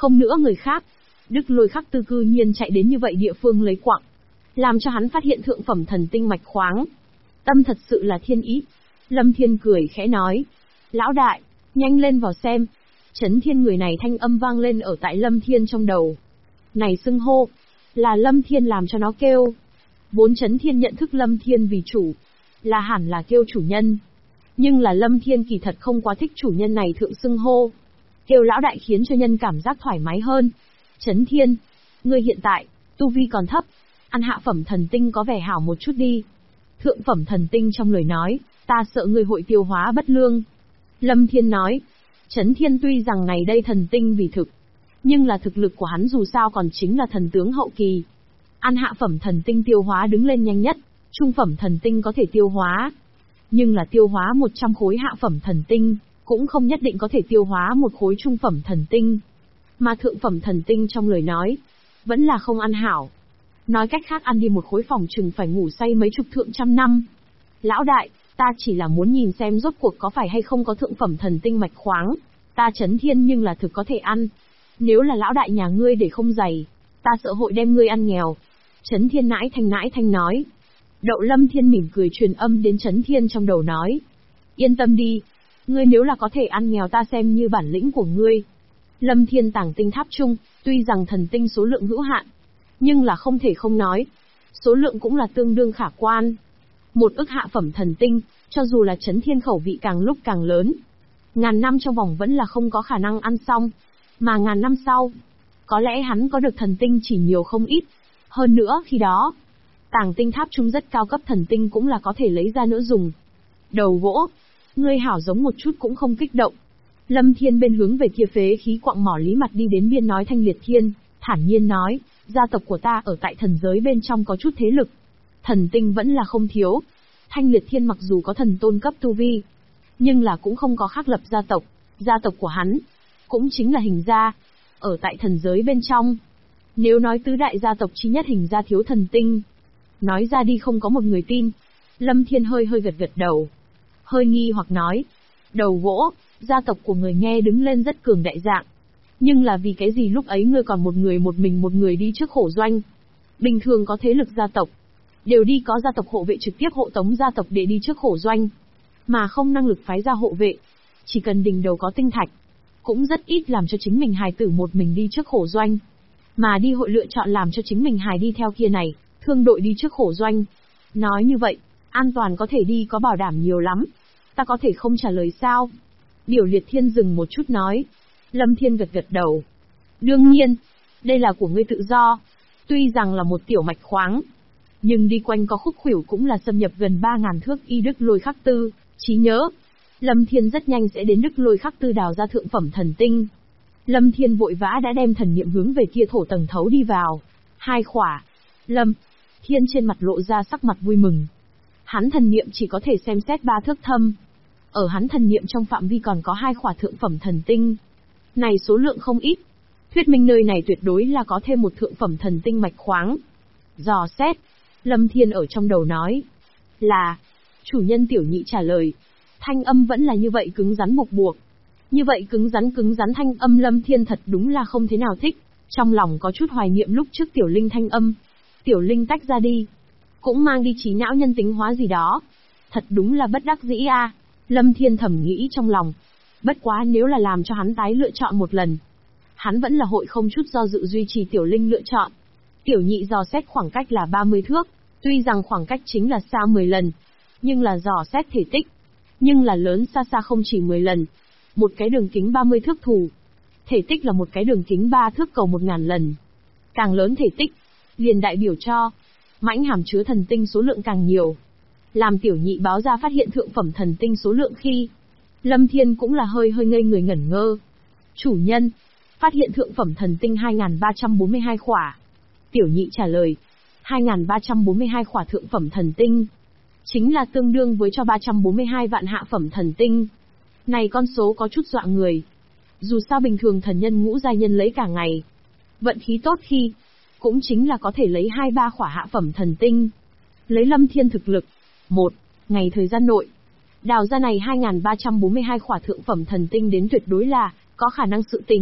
Không nữa người khác, Đức Lôi Khắc Tư cư nhiên chạy đến như vậy địa phương lấy quặng, làm cho hắn phát hiện thượng phẩm thần tinh mạch khoáng. Tâm thật sự là thiên ý. Lâm Thiên cười khẽ nói. Lão đại, nhanh lên vào xem. Chấn Thiên người này thanh âm vang lên ở tại Lâm Thiên trong đầu. Này xưng hô, là Lâm Thiên làm cho nó kêu. Vốn Chấn Thiên nhận thức Lâm Thiên vì chủ, là hẳn là kêu chủ nhân. Nhưng là Lâm Thiên kỳ thật không quá thích chủ nhân này thượng xưng hô. Kêu lão đại khiến cho nhân cảm giác thoải mái hơn. Chấn Thiên, ngươi hiện tại, tu vi còn thấp, ăn hạ phẩm thần tinh có vẻ hảo một chút đi. Thượng phẩm thần tinh trong lời nói, ta sợ ngươi hội tiêu hóa bất lương. Lâm Thiên nói, Chấn Thiên tuy rằng ngày đây thần tinh vì thực, nhưng là thực lực của hắn dù sao còn chính là thần tướng hậu kỳ. Ăn hạ phẩm thần tinh tiêu hóa đứng lên nhanh nhất, trung phẩm thần tinh có thể tiêu hóa. Nhưng là tiêu hóa 100 khối hạ phẩm thần tinh, cũng không nhất định có thể tiêu hóa một khối trung phẩm thần tinh. Mà thượng phẩm thần tinh trong lời nói, vẫn là không ăn hảo. Nói cách khác ăn đi một khối phòng chừng phải ngủ say mấy chục thượng trăm năm. Lão đại, ta chỉ là muốn nhìn xem rốt cuộc có phải hay không có thượng phẩm thần tinh mạch khoáng. Ta Chấn Thiên nhưng là thực có thể ăn. Nếu là lão đại nhà ngươi để không dày, ta sợ hội đem ngươi ăn nghèo. Chấn Thiên nãi thanh nói. Đậu Lâm Thiên mỉm cười truyền âm đến Chấn Thiên trong đầu nói. Yên tâm đi, ngươi nếu là có thể ăn nghèo ta xem như bản lĩnh của ngươi. Lâm Thiên tàng tinh tháp chung, tuy rằng thần tinh số lượng hữu hạn, nhưng là không thể không nói, số lượng cũng là tương đương khả quan. 1 ức hạ phẩm thần tinh, cho dù là Chấn Thiên khẩu vị càng lúc càng lớn, ngàn năm trong vòng vẫn là không có khả năng ăn xong, mà ngàn năm sau, có lẽ hắn có được thần tinh chỉ nhiều không ít. Hơn nữa khi đó, tàng tinh tháp chung rất cao cấp thần tinh cũng là có thể lấy ra nữa dùng. Đầu gỗ, ngươi hảo giống một chút cũng không kích động. Lâm Thiên bên hướng về kia phế khí quặng mỏ lý mặt đi đến biên nói Thanh Liệt Thiên, thản nhiên nói, gia tộc của ta ở tại thần giới bên trong có chút thế lực. Thần tinh vẫn là không thiếu. Thanh Liệt Thiên mặc dù có thần tôn cấp tu vi, nhưng là cũng không có khắc lập gia tộc của hắn, cũng chính là Hình gia, ở tại thần giới bên trong. Nếu nói tứ đại gia tộc chi nhất Hình gia thiếu thần tinh, nói ra đi không có một người tin. Lâm Thiên hơi gật đầu, hơi nghi hoặc nói, đầu gỗ, gia tộc của người nghe đứng lên rất cường đại dạng. Nhưng là vì cái gì lúc ấy ngươi còn một người đi trước khổ doanh? Bình thường có thế lực gia tộc, đều đi có gia tộc hộ vệ trực tiếp hộ tống gia tộc để đi trước khổ doanh, mà không năng lực phái ra hộ vệ. Chỉ cần đỉnh đầu có tinh thạch, cũng rất ít làm cho chính mình hài tử một mình đi trước khổ doanh. Mà đi hội lựa chọn làm cho chính mình hài đi theo kia này, thương đội đi trước khổ doanh. Nói như vậy, an toàn có thể đi có bảo đảm nhiều lắm. Ta có thể không trả lời sao? Điểu Liệt Thiên dừng một chút nói. Lâm Thiên gật đầu. Đương nhiên, đây là của ngươi tự do. Tuy rằng là một tiểu mạch khoáng, nhưng đi quanh có khúc khuỷu cũng là xâm nhập gần 3.000 thước y Đức Lôi Khắc Tư, trí nhớ. Lâm Thiên rất nhanh sẽ đến Đức Lôi Khắc Tư đào ra thượng phẩm thần tinh. Lâm Thiên vội vã đã đem thần niệm hướng về kia thổ tầng thấu đi vào. 2 khỏa. Lâm Thiên trên mặt lộ ra sắc mặt vui mừng. Hắn thần niệm chỉ có thể xem xét 3 thước thâm. Ở hắn thần niệm trong phạm vi còn có 2 khỏa thượng phẩm thần tinh. Này số lượng không ít. Thuyết minh nơi này tuyệt đối là có thêm một thượng phẩm thần tinh mạch khoáng. Dò xét. Lâm Thiên ở trong đầu nói. Là. Chủ nhân Tiểu Nhị trả lời. Thanh âm vẫn là như vậy cứng rắn buộc buộc. Như vậy cứng rắn thanh âm Lâm Thiên thật đúng là không thế nào thích. Trong lòng có chút hoài niệm lúc trước Tiểu Linh thanh âm. Tiểu Linh tách ra đi, cũng mang đi trí não nhân tính hóa gì đó. Thật đúng là bất đắc dĩ a. Lâm Thiên thầm nghĩ trong lòng. Bất quá nếu là làm cho hắn tái lựa chọn một lần, hắn vẫn là hội không chút do dự duy trì Tiểu Linh lựa chọn. Tiểu Nhị dò xét khoảng cách là 30 thước, tuy rằng khoảng cách chính là xa 10 lần, nhưng là dò xét thể tích, nhưng là lớn xa không chỉ 10 lần. Một cái đường kính 30 thước thù, thể tích là một cái đường kính 3 thước cầu 1000 lần. Càng lớn thể tích, liền đại biểu cho mãnh hàm chứa thần tinh số lượng càng nhiều. Làm Tiểu Nhị báo ra phát hiện thượng phẩm thần tinh số lượng khi, Lâm Thiên cũng là hơi ngây người ngẩn ngơ. Chủ nhân, phát hiện thượng phẩm thần tinh 2342 khỏa. Tiểu Nhị trả lời, 2342 khỏa thượng phẩm thần tinh, chính là tương đương với cho 342 vạn hạ phẩm thần tinh. Này con số có chút dọa người. Dù sao bình thường thần nhân ngũ giai nhân lấy cả ngày, vận khí tốt khi, cũng chính là có thể lấy 2-3 khỏa hạ phẩm thần tinh. Lấy Lâm Thiên thực lực, 1 ngày thời gian nội, đào ra này 2342 khỏa thượng phẩm thần tinh đến tuyệt đối là có khả năng sự tình.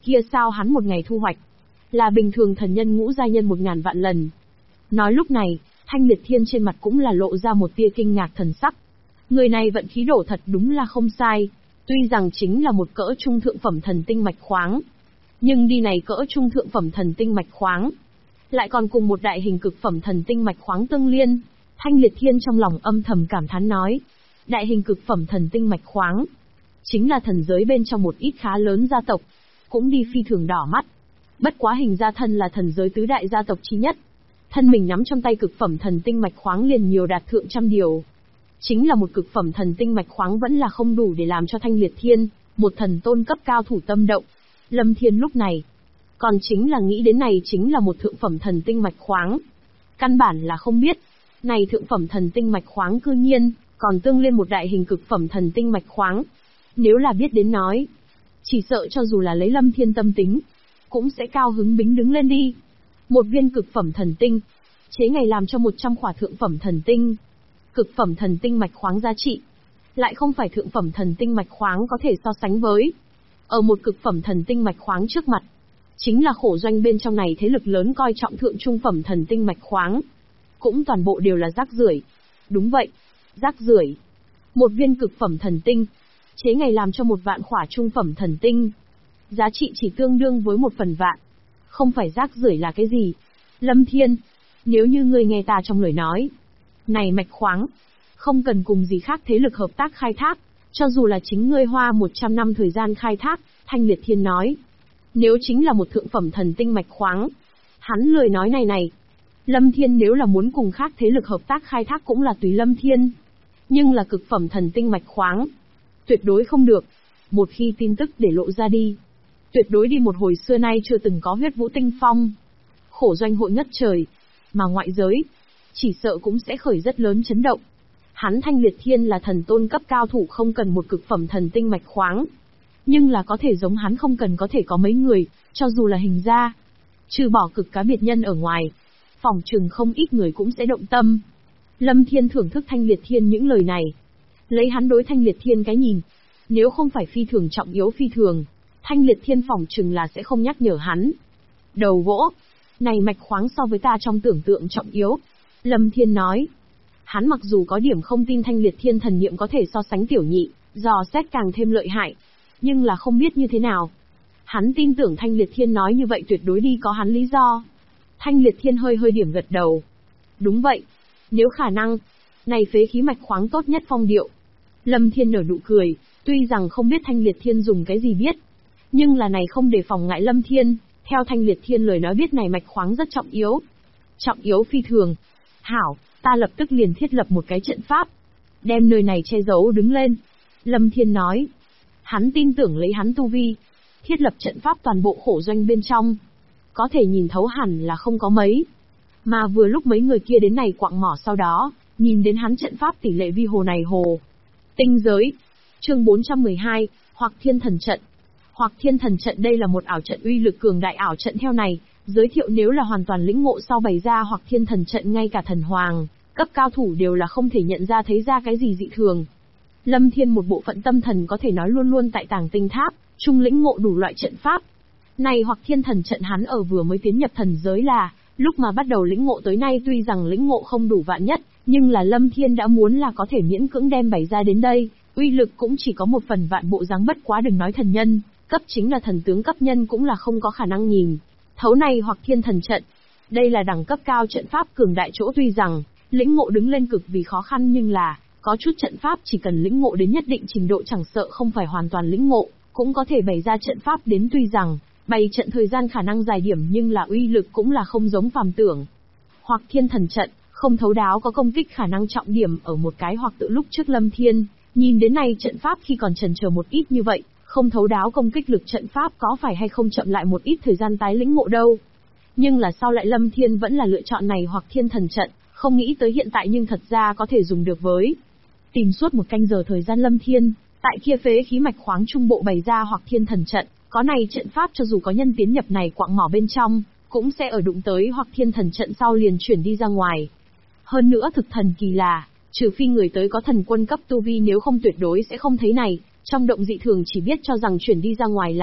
kia sao hắn một ngày thu hoạch là bình thường thần nhân ngũ giai nhân 1000 vạn lần. Nói lúc này, Thanh Liệt Thiên trên mặt cũng là lộ ra một tia kinh ngạc thần sắc. Người này vận khí đổ thật đúng là không sai, tuy rằng chính là một cỡ trung thượng phẩm thần tinh mạch khoáng, nhưng đi này cỡ trung thượng phẩm thần tinh mạch khoáng, lại còn cùng một đại hình cực phẩm thần tinh mạch khoáng tương liên. Thanh Liệt Thiên trong lòng âm thầm cảm thán nói, đại hình cực phẩm thần tinh mạch khoáng, chính là thần giới bên trong một ít khá lớn gia tộc, cũng đi phi thường đỏ mắt. Bất quá hình gia thân là thần giới tứ đại gia tộc chi nhất, thân mình nắm trong tay cực phẩm thần tinh mạch khoáng liền nhiều đạt thượng trăm điều. Chính là một cực phẩm thần tinh mạch khoáng vẫn là không đủ để làm cho Thanh Liệt Thiên, một thần tôn cấp cao thủ tâm động. Lâm Thiên lúc này, còn chính là nghĩ đến này chính là một thượng phẩm thần tinh mạch khoáng. Căn bản là không biết, này thượng phẩm thần tinh mạch khoáng cư nhiên, còn tương liên một đại hình cực phẩm thần tinh mạch khoáng. Nếu là biết đến nói, chỉ sợ cho dù là lấy Lâm Thiên tâm tính, cũng sẽ cao hứng bính đứng lên đi. Một viên cực phẩm thần tinh, chế ngày làm cho 100 khỏa thượng phẩm thần tinh. Cực phẩm thần tinh mạch khoáng giá trị, lại không phải thượng phẩm thần tinh mạch khoáng có thể so sánh với. Ở một cực phẩm thần tinh mạch khoáng trước mặt, chính là khổ doanh bên trong này thế lực lớn coi trọng thượng trung phẩm thần tinh mạch khoáng, cũng toàn bộ đều là rác rưởi. Đúng vậy, rác rưởi. Một viên cực phẩm thần tinh, chế ngày làm cho 1 vạn khỏa trung phẩm thần tinh, giá trị chỉ tương đương với 1 phần vạn. Không phải rác rưởi là cái gì? Lâm Thiên, nếu như ngươi nghe ta trong lời nói, này mạch khoáng, không cần cùng gì khác thế lực hợp tác khai thác, cho dù là chính ngươi hoa 100 năm thời gian khai thác. Thanh Liệt Thiên nói, nếu chính là một thượng phẩm thần tinh mạch khoáng, hắn lời nói này. Lâm Thiên nếu là muốn cùng khác thế lực hợp tác khai thác cũng là tùy Lâm Thiên, nhưng là cực phẩm thần tinh mạch khoáng, tuyệt đối không được. Một khi tin tức để lộ ra đi, tuyệt đối đi một hồi xưa nay chưa từng có huyết vũ tinh phong, khổ doanh hội ngất trời, mà ngoại giới, chỉ sợ cũng sẽ khởi rất lớn chấn động. Hắn Thanh Liệt Thiên là thần tôn cấp cao thủ không cần một cực phẩm thần tinh mạch khoáng, nhưng là có thể giống hắn không cần có thể có mấy người, cho dù là hình gia, trừ bỏ cực cá biệt nhân ở ngoài, phỏng chừng không ít người cũng sẽ động tâm. Lâm Thiên thưởng thức Thanh Liệt Thiên những lời này, lấy hắn đối Thanh Liệt Thiên cái nhìn, nếu không phải phi thường trọng yếu phi thường, Thanh Liệt Thiên phỏng chừng là sẽ không nhắc nhở hắn. Đầu gỗ, này mạch khoáng so với ta trong tưởng tượng trọng yếu. Lâm Thiên nói, hắn mặc dù có điểm không tin Thanh Liệt Thiên thần niệm có thể so sánh tiểu nhị, dò xét càng thêm lợi hại, nhưng là không biết như thế nào. Hắn tin tưởng Thanh Liệt Thiên nói như vậy tuyệt đối đi có hắn lý do. Thanh Liệt Thiên hơi điểm gật đầu. Đúng vậy, nếu khả năng, này phế khí mạch khoáng tốt nhất phong điệu. Lâm Thiên nở nụ cười, tuy rằng không biết Thanh Liệt Thiên dùng cái gì biết, nhưng là này không để phòng ngại Lâm Thiên, theo Thanh Liệt Thiên lời nói biết này mạch khoáng rất trọng yếu. Trọng yếu phi thường. Hảo, ta lập tức liền thiết lập một cái trận pháp, đem nơi này che giấu đứng lên. Lâm Thiên nói, hắn tin tưởng lấy hắn tu vi, thiết lập trận pháp toàn bộ khổ doanh bên trong, có thể nhìn thấu hẳn là không có mấy. Mà vừa lúc mấy người kia đến này quạng mỏ sau đó, nhìn đến hắn trận pháp tỷ lệ vi hồ này hồ. Tinh giới. Chương 412, Hoặc Thiên Thần Trận. Hoặc Thiên Thần Trận đây là một ảo trận uy lực cường đại ảo trận theo này, giới thiệu nếu là hoàn toàn lĩnh ngộ sau bày ra Hoặc Thiên Thần Trận ngay cả thần hoàng, cấp cao thủ đều là không thể nhận ra thấy ra cái gì dị thường. Lâm Thiên một bộ phận tâm thần có thể nói luôn luôn tại Tàng Tinh Tháp, trung lĩnh ngộ đủ loại trận pháp. Này Hoặc Thiên Thần Trận hắn ở vừa mới tiến nhập thần giới là, lúc mà bắt đầu lĩnh ngộ tới nay tuy rằng lĩnh ngộ không đủ vạn nhất, nhưng là Lâm Thiên đã muốn là có thể miễn cưỡng đem bày ra đến đây, uy lực cũng chỉ có một phần vạn bộ dáng bất quá đừng nói thần nhân, cấp chính là thần tướng cấp nhân cũng là không có khả năng nhìn thấu này Hoặc Thiên Thần Trận. Đây là đẳng cấp cao trận pháp cường đại chỗ tuy rằng, lĩnh ngộ đứng lên cực vì khó khăn nhưng là, có chút trận pháp chỉ cần lĩnh ngộ đến nhất định trình độ chẳng sợ không phải hoàn toàn lĩnh ngộ, cũng có thể bày ra trận pháp đến tuy rằng, bày trận thời gian khả năng dài điểm nhưng là uy lực cũng là không giống phàm tưởng. Hoặc Thiên Thần Trận, không thấu đáo có công kích khả năng trọng điểm ở một cái hoặc tự lúc trước Lâm Thiên, nhìn đến này trận pháp khi còn chần chờ một ít như vậy, không thấu đáo công kích lực trận pháp có phải hay không chậm lại một ít thời gian tái lĩnh ngộ đâu. Nhưng là sau lại Lâm Thiên vẫn là lựa chọn này Hoặc Thiên Thần Trận, không nghĩ tới hiện tại nhưng thật ra có thể dùng được với. Tìm suốt một canh giờ thời gian Lâm Thiên, tại kia phế khí mạch khoáng trung bộ bày ra Hoặc Thiên Thần Trận, có này trận pháp cho dù có nhân tiến nhập này quạng mỏ bên trong, cũng sẽ ở đụng tới Hoặc Thiên Thần Trận sau liền chuyển đi ra ngoài. Hơn nữa thực thần kỳ là, trừ phi người tới có thần quân cấp tu vi nếu không tuyệt đối sẽ không thấy này, trong động dị thường chỉ biết cho rằng chuyển đi ra ngoài là,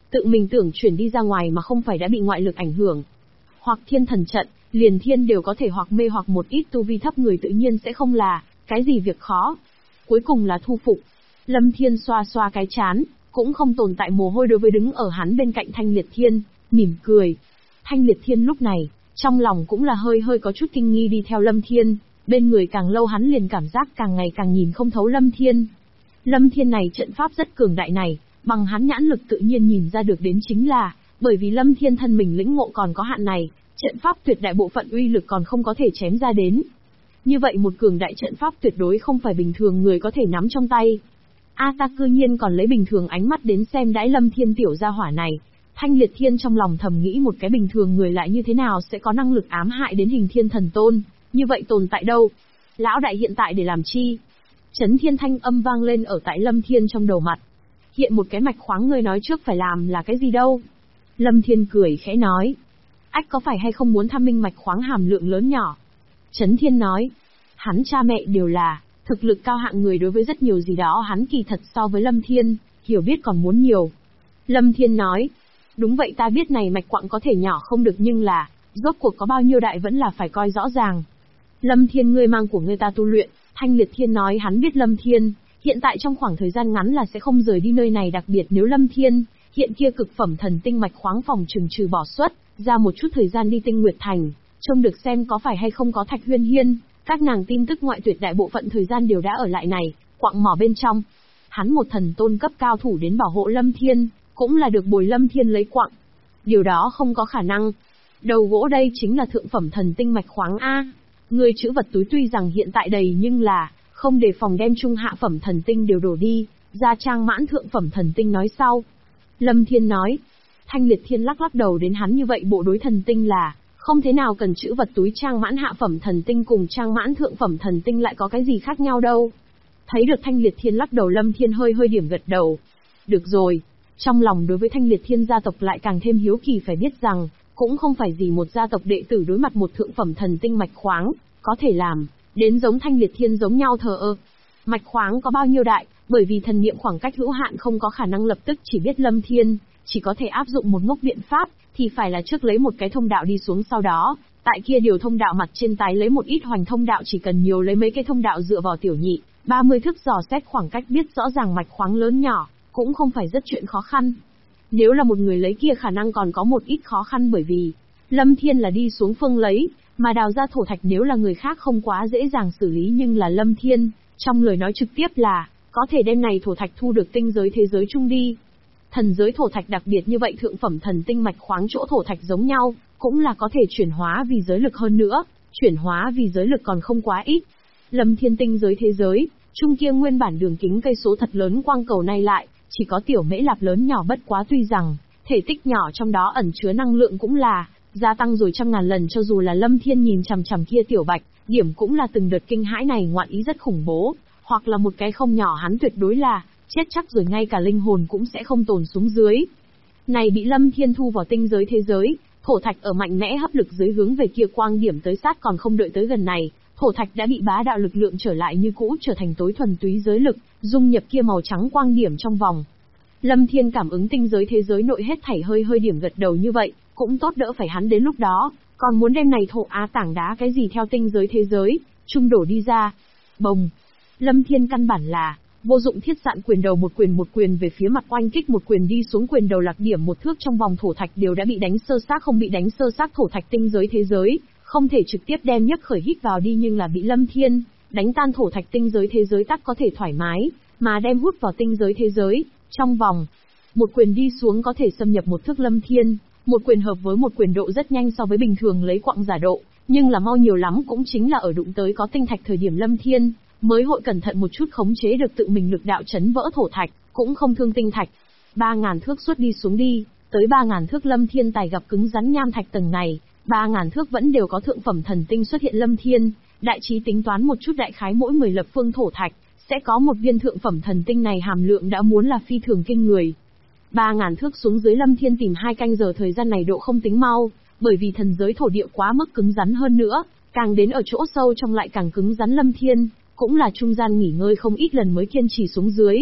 tự mình tưởng chuyển đi ra ngoài mà không phải đã bị ngoại lực ảnh hưởng. Hoặc thiên thần trận, liền thiên đều có thể hoặc mê hoặc một ít tu vi thấp người tự nhiên sẽ không là cái gì việc khó. Cuối cùng là thu phục. Lâm Thiên xoa xoa cái chán, cũng không tồn tại mồ hôi đối với đứng ở hắn bên cạnh Thanh Liệt Thiên, mỉm cười. Thanh Liệt Thiên lúc này, trong lòng cũng là hơi hơi có chút kinh nghi đi theo Lâm Thiên, bên người càng lâu hắn liền cảm giác càng ngày càng nhìn không thấu Lâm Thiên. Lâm Thiên này trận pháp rất cường đại này, bằng hắn nhãn lực tự nhiên nhìn ra được đến chính là, bởi vì Lâm Thiên thân mình lĩnh ngộ còn có hạn này, trận pháp tuyệt đại bộ phận uy lực còn không có thể chém ra đến. Như vậy một cường đại trận pháp tuyệt đối không phải bình thường người có thể nắm trong tay. Ta cư nhiên còn lấy bình thường ánh mắt đến xem đãi Lâm Thiên tiểu gia hỏa này. Thanh Liệt Thiên trong lòng thầm nghĩ một cái bình thường người lại như thế nào sẽ có năng lực ám hại đến Hình Thiên Thần Tôn, như vậy tồn tại đâu? Lão đại hiện tại để làm chi? Chấn thiên thanh âm vang lên ở tại Lâm Thiên trong đầu mặt. Hiện một cái mạch khoáng ngươi nói trước phải làm là cái gì đâu? Lâm Thiên cười khẽ nói. Ách có phải hay không muốn thăm minh mạch khoáng hàm lượng lớn nhỏ? Chấn thiên nói. Hắn cha mẹ đều là thực lực cao hạng người, đối với rất nhiều gì đó hắn kỳ thật so với Lâm Thiên, hiểu biết còn muốn nhiều. Lâm Thiên nói. Đúng vậy, ta biết này mạch quặng có thể nhỏ không được, nhưng là, rốt cuộc có bao nhiêu đại vẫn là phải coi rõ ràng. Lâm Thiên ngươi mang của ngươi ta tu luyện. Thanh Liệt Thiên nói hắn biết Lâm Thiên, hiện tại trong khoảng thời gian ngắn là sẽ không rời đi nơi này, đặc biệt nếu Lâm Thiên, hiện kia cực phẩm thần tinh mạch khoáng phòng trừ bỏ xuất, ra một chút thời gian đi Tinh Nguyệt Thành, trông được xem có phải hay không có Thạch Huyên Hiên, các nàng tin tức ngoại tuyệt đại bộ phận thời gian đều đã ở lại này, quặng mỏ bên trong. Hắn một thần tôn cấp cao thủ đến bảo hộ Lâm Thiên, cũng là được bồi Lâm Thiên lấy quặng. Điều đó không có khả năng. Đầu gỗ đây chính là thượng phẩm thần tinh mạch khoáng A. Người trữ vật túi tuy rằng hiện tại đầy nhưng là, không đề phòng đem trung hạ phẩm thần tinh đều đổ đi, ra trang mãn thượng phẩm thần tinh nói sau. Lâm Thiên nói. Thanh Liệt Thiên lắc đầu đến hắn như vậy bộ đối thần tinh là, không thế nào cần trữ vật túi trang mãn hạ phẩm thần tinh cùng trang mãn thượng phẩm thần tinh lại có cái gì khác nhau đâu. Thấy được Thanh Liệt Thiên lắc đầu, Lâm Thiên hơi hơi điểm gật đầu. Được rồi. Trong lòng đối với Thanh Liệt Thiên gia tộc lại càng thêm hiếu kỳ, phải biết rằng, cũng không phải gì một gia tộc đệ tử đối mặt một thượng phẩm thần tinh mạch khoáng, có thể làm, đến giống Thanh Liệt Thiên giống nhau thờ ơ. Mạch khoáng có bao nhiêu đại, bởi vì thần niệm khoảng cách hữu hạn không có khả năng lập tức chỉ biết Lâm Thiên, chỉ có thể áp dụng một ngốc biện pháp, thì phải là trước lấy một cái thông đạo đi xuống, sau đó, tại kia điều thông đạo mặt trên tái lấy một ít hoành thông đạo, chỉ cần nhiều lấy mấy cái thông đạo dựa vào tiểu nhị, 30 thước dò xét khoảng cách biết rõ ràng mạch khoáng lớn nhỏ, cũng không phải rất chuyện khó khăn. Nếu là một người lấy kia khả năng còn có một ít khó khăn, bởi vì Lâm Thiên là đi xuống phương lấy, mà đào ra thổ thạch nếu là người khác không quá dễ dàng xử lý, nhưng là Lâm Thiên, trong lời nói trực tiếp là, có thể đem này thổ thạch thu được tinh giới thế giới chung đi. Thần giới thổ thạch đặc biệt như vậy, thượng phẩm thần tinh mạch khoáng chỗ thổ thạch giống nhau, cũng là có thể chuyển hóa vì giới lực, hơn nữa, chuyển hóa vì giới lực còn không quá ít. Lâm Thiên tinh giới thế giới, chung kia nguyên bản đường kính cây số thật lớn quang cầu này lại, chỉ có tiểu mễ lạp lớn nhỏ, bất quá tuy rằng, thể tích nhỏ trong đó ẩn chứa năng lượng cũng là gia tăng rồi trăm ngàn lần, cho dù là Lâm Thiên nhìn chằm chằm kia tiểu bạch, điểm cũng là từng đợt kinh hãi, này ngoạn ý rất khủng bố, hoặc là một cái không nhỏ hắn tuyệt đối là chết chắc rồi, ngay cả linh hồn cũng sẽ không tồn xuống dưới. Này bị Lâm Thiên thu vào tinh giới thế giới, thổ thạch ở mạnh mẽ hấp lực dưới hướng về kia quang điểm tới sát, còn không đợi tới gần này, thổ thạch đã bị bá đạo lực lượng trở lại như cũ, trở thành tối thuần túy giới lực, dung nhập kia màu trắng quang điểm trong vòng. Lâm Thiên cảm ứng tinh giới thế giới nội hết thảy, hơi hơi điểm gật đầu, như vậy cũng tốt, đỡ phải hắn đến lúc đó còn muốn đem này thổ tảng đá cái gì theo tinh giới thế giới trung đổ đi ra. Bồng. Lâm Thiên căn bản là vô dụng thiết dạn quyền đầu, một quyền về phía mặt oanh kích, một quyền đi xuống, quyền đầu lạc điểm một thước trong vòng thổ thạch đều đã bị đánh sơ xác, không bị đánh sơ xác thổ thạch tinh giới thế giới không thể trực tiếp đem nhấc khởi hít vào đi, nhưng là bị Lâm Thiên đánh tan thổ thạch tinh giới thế giới tắc có thể thoải mái mà đem hút vào tinh giới thế giới trong vòng. Một quyền đi xuống có thể xâm nhập một thước. Lâm Thiên một quyền hợp với một quyền độ rất nhanh so với bình thường lấy quặng giả độ, nhưng là mau nhiều lắm, cũng chính là ở đụng tới có tinh thạch thời điểm Lâm Thiên mới hội cẩn thận một chút khống chế được tự mình lực đạo chấn vỡ thổ thạch, cũng không thương tinh thạch. 3.000 thước suốt đi xuống đi, tới 3.000 thước Lâm Thiên tài gặp cứng rắn nham thạch tầng này, 3.000 thước vẫn đều có thượng phẩm thần tinh xuất hiện. Lâm Thiên đại trí tính toán một chút, đại khái mỗi 10 lập phương thổ thạch sẽ có một viên thượng phẩm thần tinh, này hàm lượng đã muốn là phi thường kinh người. 3.000 thước xuống dưới Lâm Thiên tìm 2 canh giờ, thời gian này độ không tính mau, bởi vì thần giới thổ địa quá mức cứng rắn, hơn nữa, càng đến ở chỗ sâu trong lại càng cứng rắn. Lâm Thiên cũng là trung gian nghỉ ngơi không ít lần mới kiên trì xuống dưới.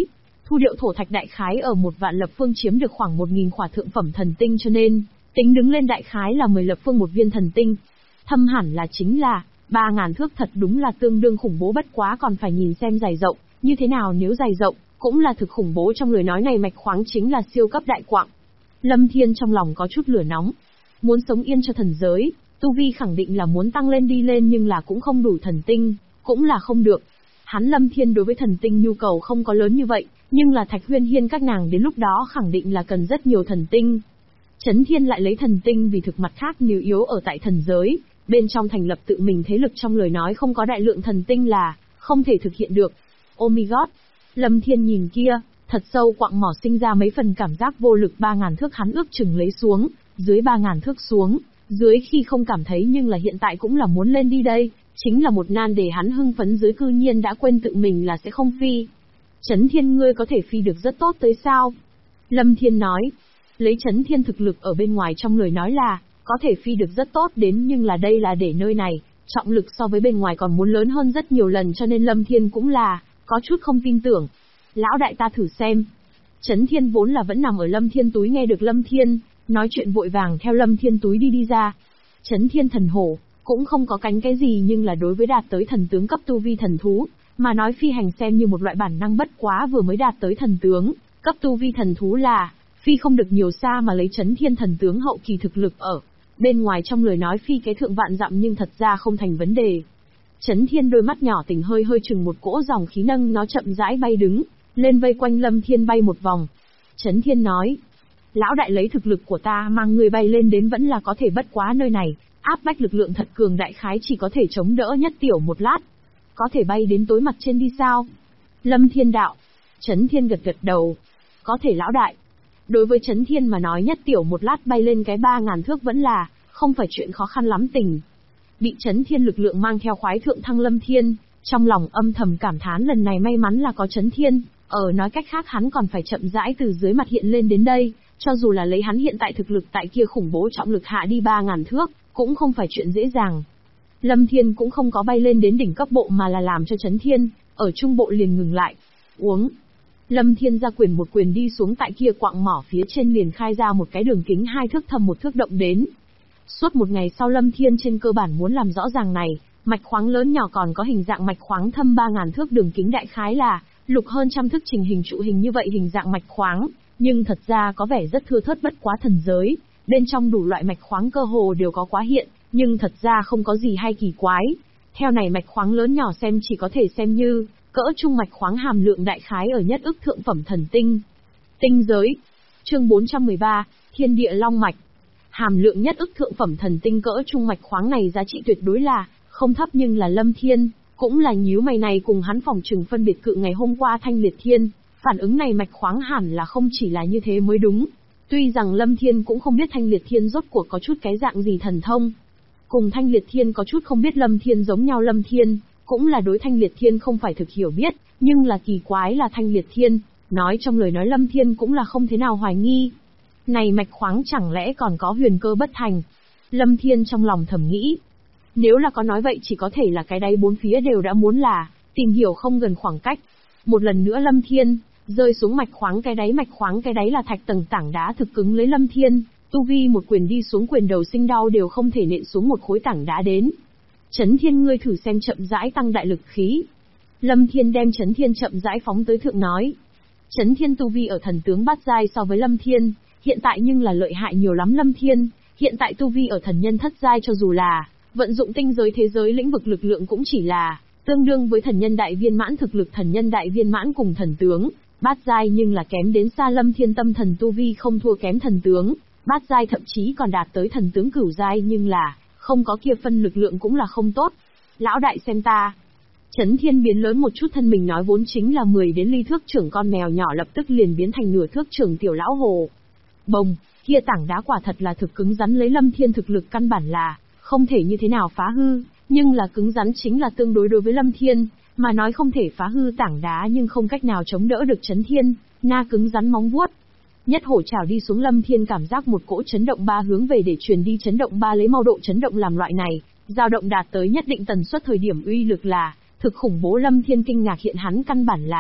Thu điệu thổ thạch đại khái ở 1.000.000 lập phương chiếm được khoảng 1.000 khỏa thượng phẩm thần tinh, cho nên tính đứng lên đại khái là 10 lập phương một viên thần tinh. Thâm hẳn là chính là 3.000 thước, thật đúng là tương đương khủng bố, bất quá còn phải nhìn xem dày rộng như thế nào, nếu dày rộng cũng là thực khủng bố. Trong lời nói này mạch khoáng chính là siêu cấp đại quạng. Lâm Thiên trong lòng có chút lửa nóng. Muốn sống yên cho thần giới, tu vi khẳng định là muốn tăng lên đi lên, nhưng là cũng không đủ thần tinh, cũng là không được. Hắn Lâm Thiên đối với thần tinh nhu cầu không có lớn như vậy, nhưng là Thạch Huyên Hiên các nàng đến lúc đó khẳng định là cần rất nhiều thần tinh. Chấn Thiên lại lấy thần tinh vì thực, mặt khác nếu yếu ở tại thần giới, bên trong thành lập tự mình thế lực, trong lời nói không có đại lượng thần tinh là không thể thực hiện được. Oh my god! Lâm Thiên nhìn kia, thật sâu quạng mỏ sinh ra mấy phần cảm giác vô lực. 3.000 thước hắn ước chừng lấy xuống, dưới 3.000 thước xuống, dưới khi không cảm thấy, nhưng là hiện tại cũng là muốn lên đi đây, chính là một nan để hắn hưng phấn dưới cư nhiên đã quên tự mình là sẽ không phi. Chấn Thiên, ngươi có thể phi được rất tốt tới sao? Lâm Thiên nói, lấy Chấn Thiên thực lực ở bên ngoài, trong lời nói là có thể phi được rất tốt đến, nhưng là đây là để nơi này trọng lực so với bên ngoài còn muốn lớn hơn rất nhiều lần, cho nên Lâm Thiên cũng là có chút không tin tưởng. Lão đại, ta thử xem. Chấn Thiên vốn là vẫn nằm ở Lâm Thiên túi, nghe được Lâm Thiên nói chuyện vội vàng theo Lâm Thiên túi đi ra. Chấn Thiên thần hổ cũng không có cánh cái gì, nhưng là đối với đạt tới thần tướng cấp tu vi thần thú mà nói, phi hành xem như một loại bản năng, bất quá vừa mới đạt tới thần tướng cấp tu vi thần thú là phi không được nhiều xa, mà lấy Chấn Thiên thần tướng hậu kỳ thực lực ở bên ngoài, trong lời nói phi cái thượng vạn dặm nhưng thật ra không thành vấn đề. Chấn Thiên đôi mắt nhỏ tỉnh hơi hơi chừng một cỗ dòng khí, nâng nó chậm rãi bay đứng lên, vây quanh Lâm Thiên bay một vòng. Chấn Thiên nói, lão đại, lấy thực lực của ta mang người bay lên đến vẫn là có thể, bất quá nơi này áp bách lực lượng thật cường, đại khái chỉ có thể chống đỡ nhất tiểu một lát. Có thể bay đến tối mặt trên đi sao? Lâm Thiên đạo. Chấn Thiên gật gật đầu. Có thể lão đại. Đối với Chấn Thiên mà nói, nhất tiểu một lát bay lên cái 3.000 thước vẫn là không phải chuyện khó khăn lắm tình. Bị Chấn Thiên lực lượng mang theo khoái thượng thăng, Lâm Thiên trong lòng âm thầm cảm thán, lần này may mắn là có Chấn Thiên, nói cách khác hắn còn phải chậm rãi từ dưới mặt hiện lên đến đây, cho dù là lấy hắn hiện tại thực lực tại kia khủng bố trọng lực hạ đi 3.000 thước, cũng không phải chuyện dễ dàng. Lâm Thiên cũng không có bay lên đến đỉnh cấp bộ, mà là làm cho Chấn Thiên ở trung bộ liền ngừng lại. Uống. Lâm Thiên ra quyền một quyền đi xuống, tại kia quạng mỏ phía trên liền khai ra một cái đường kính 2 thước thâm 1 thước động đến. Suốt một ngày sau, Lâm Thiên trên cơ bản muốn làm rõ ràng này mạch khoáng lớn nhỏ, còn có hình dạng mạch khoáng thâm 3.000 thước, đường kính đại khái là lục hơn trăm thước, trình hình trụ hình như vậy hình dạng mạch khoáng, nhưng thật ra có vẻ rất thưa thớt, bất quá thần giới bên trong đủ loại mạch khoáng cơ hồ đều có quá hiện, nhưng thật ra không có gì hay kỳ quái. Theo này mạch khoáng lớn nhỏ xem chỉ có thể xem như cỡ trung mạch khoáng, hàm lượng đại khái ở nhất ức thượng phẩm thần tinh. Tinh giới. Chương 413, Thiên Địa Long mạch. Hàm lượng nhất ức thượng phẩm thần tinh cỡ trung mạch khoáng này giá trị tuyệt đối là không thấp, nhưng là Lâm Thiên cũng là nhíu mày, này cùng hắn phòng trừng phân biệt cự ngày hôm qua Thanh Liệt Thiên, phản ứng này mạch khoáng hẳn là không chỉ là như thế mới đúng. Tuy rằng Lâm Thiên cũng không biết Thanh Liệt Thiên rốt cuộc có chút cái dạng gì thần thông, cùng Thanh Liệt Thiên có chút không biết Lâm Thiên giống nhau, Lâm Thiên cũng là đối Thanh Liệt Thiên không phải thực hiểu biết, nhưng là kỳ quái là Thanh Liệt Thiên nói trong lời nói, Lâm Thiên cũng là không thế nào hoài nghi. Này mạch khoáng chẳng lẽ còn có huyền cơ bất thành? Lâm Thiên trong lòng thầm nghĩ. Nếu là có nói vậy chỉ có thể là cái đáy bốn phía đều đã muốn là tìm hiểu không gần khoảng cách. Một lần nữa Lâm Thiên rơi xuống mạch khoáng cái đáy là thạch tầng tảng đá thực cứng, lấy Lâm Thiên tu vi một quyền đi xuống, quyền đầu sinh đau đều không thể nện xuống một khối tảng đá đến. Chấn Thiên, ngươi thử xem, chậm rãi tăng đại lực khí. Lâm Thiên đem Chấn Thiên chậm rãi phóng tới thượng nói. Chấn Thiên tu vi ở thần tướng bát giai so với Lâm Thiên hiện tại nhưng là lợi hại nhiều lắm. Lâm Thiên hiện tại tu vi ở thần nhân thất giai, cho dù là vận dụng tinh giới thế giới lĩnh vực lực lượng cũng chỉ là tương đương với thần nhân đại viên mãn thực lực. Thần nhân đại viên mãn cùng thần tướng bát giai nhưng là kém đến xa. Lâm Thiên tâm thần tu vi không thua kém thần tướng bát giai, thậm chí còn đạt tới thần tướng cửu giai, nhưng là không có kia phân lực lượng cũng là không tốt. Lão đại xem ta. Chấn Thiên biến lớn một chút thân mình, nói vốn chính là 10 đến ly thước trưởng con mèo nhỏ lập tức liền biến thành nửa thước trưởng tiểu lão hồ. Bồng, kia tảng đá quả thật là thực cứng rắn, lấy Lâm Thiên thực lực căn bản là không thể như thế nào phá hư, nhưng là cứng rắn chính là tương đối với Lâm Thiên mà nói không thể phá hư tảng đá, nhưng không cách nào chống đỡ được Chấn Thiên na cứng rắn móng vuốt. Nhất hổ trảo đi xuống, Lâm Thiên cảm giác một cỗ chấn động 3 hướng về để truyền đi. Chấn động 3 lấy mau độ chấn động làm loại này, dao động đạt tới nhất định tần suất thời điểm uy lực là thực khủng bố. Lâm Thiên kinh ngạc, hiện hắn căn bản là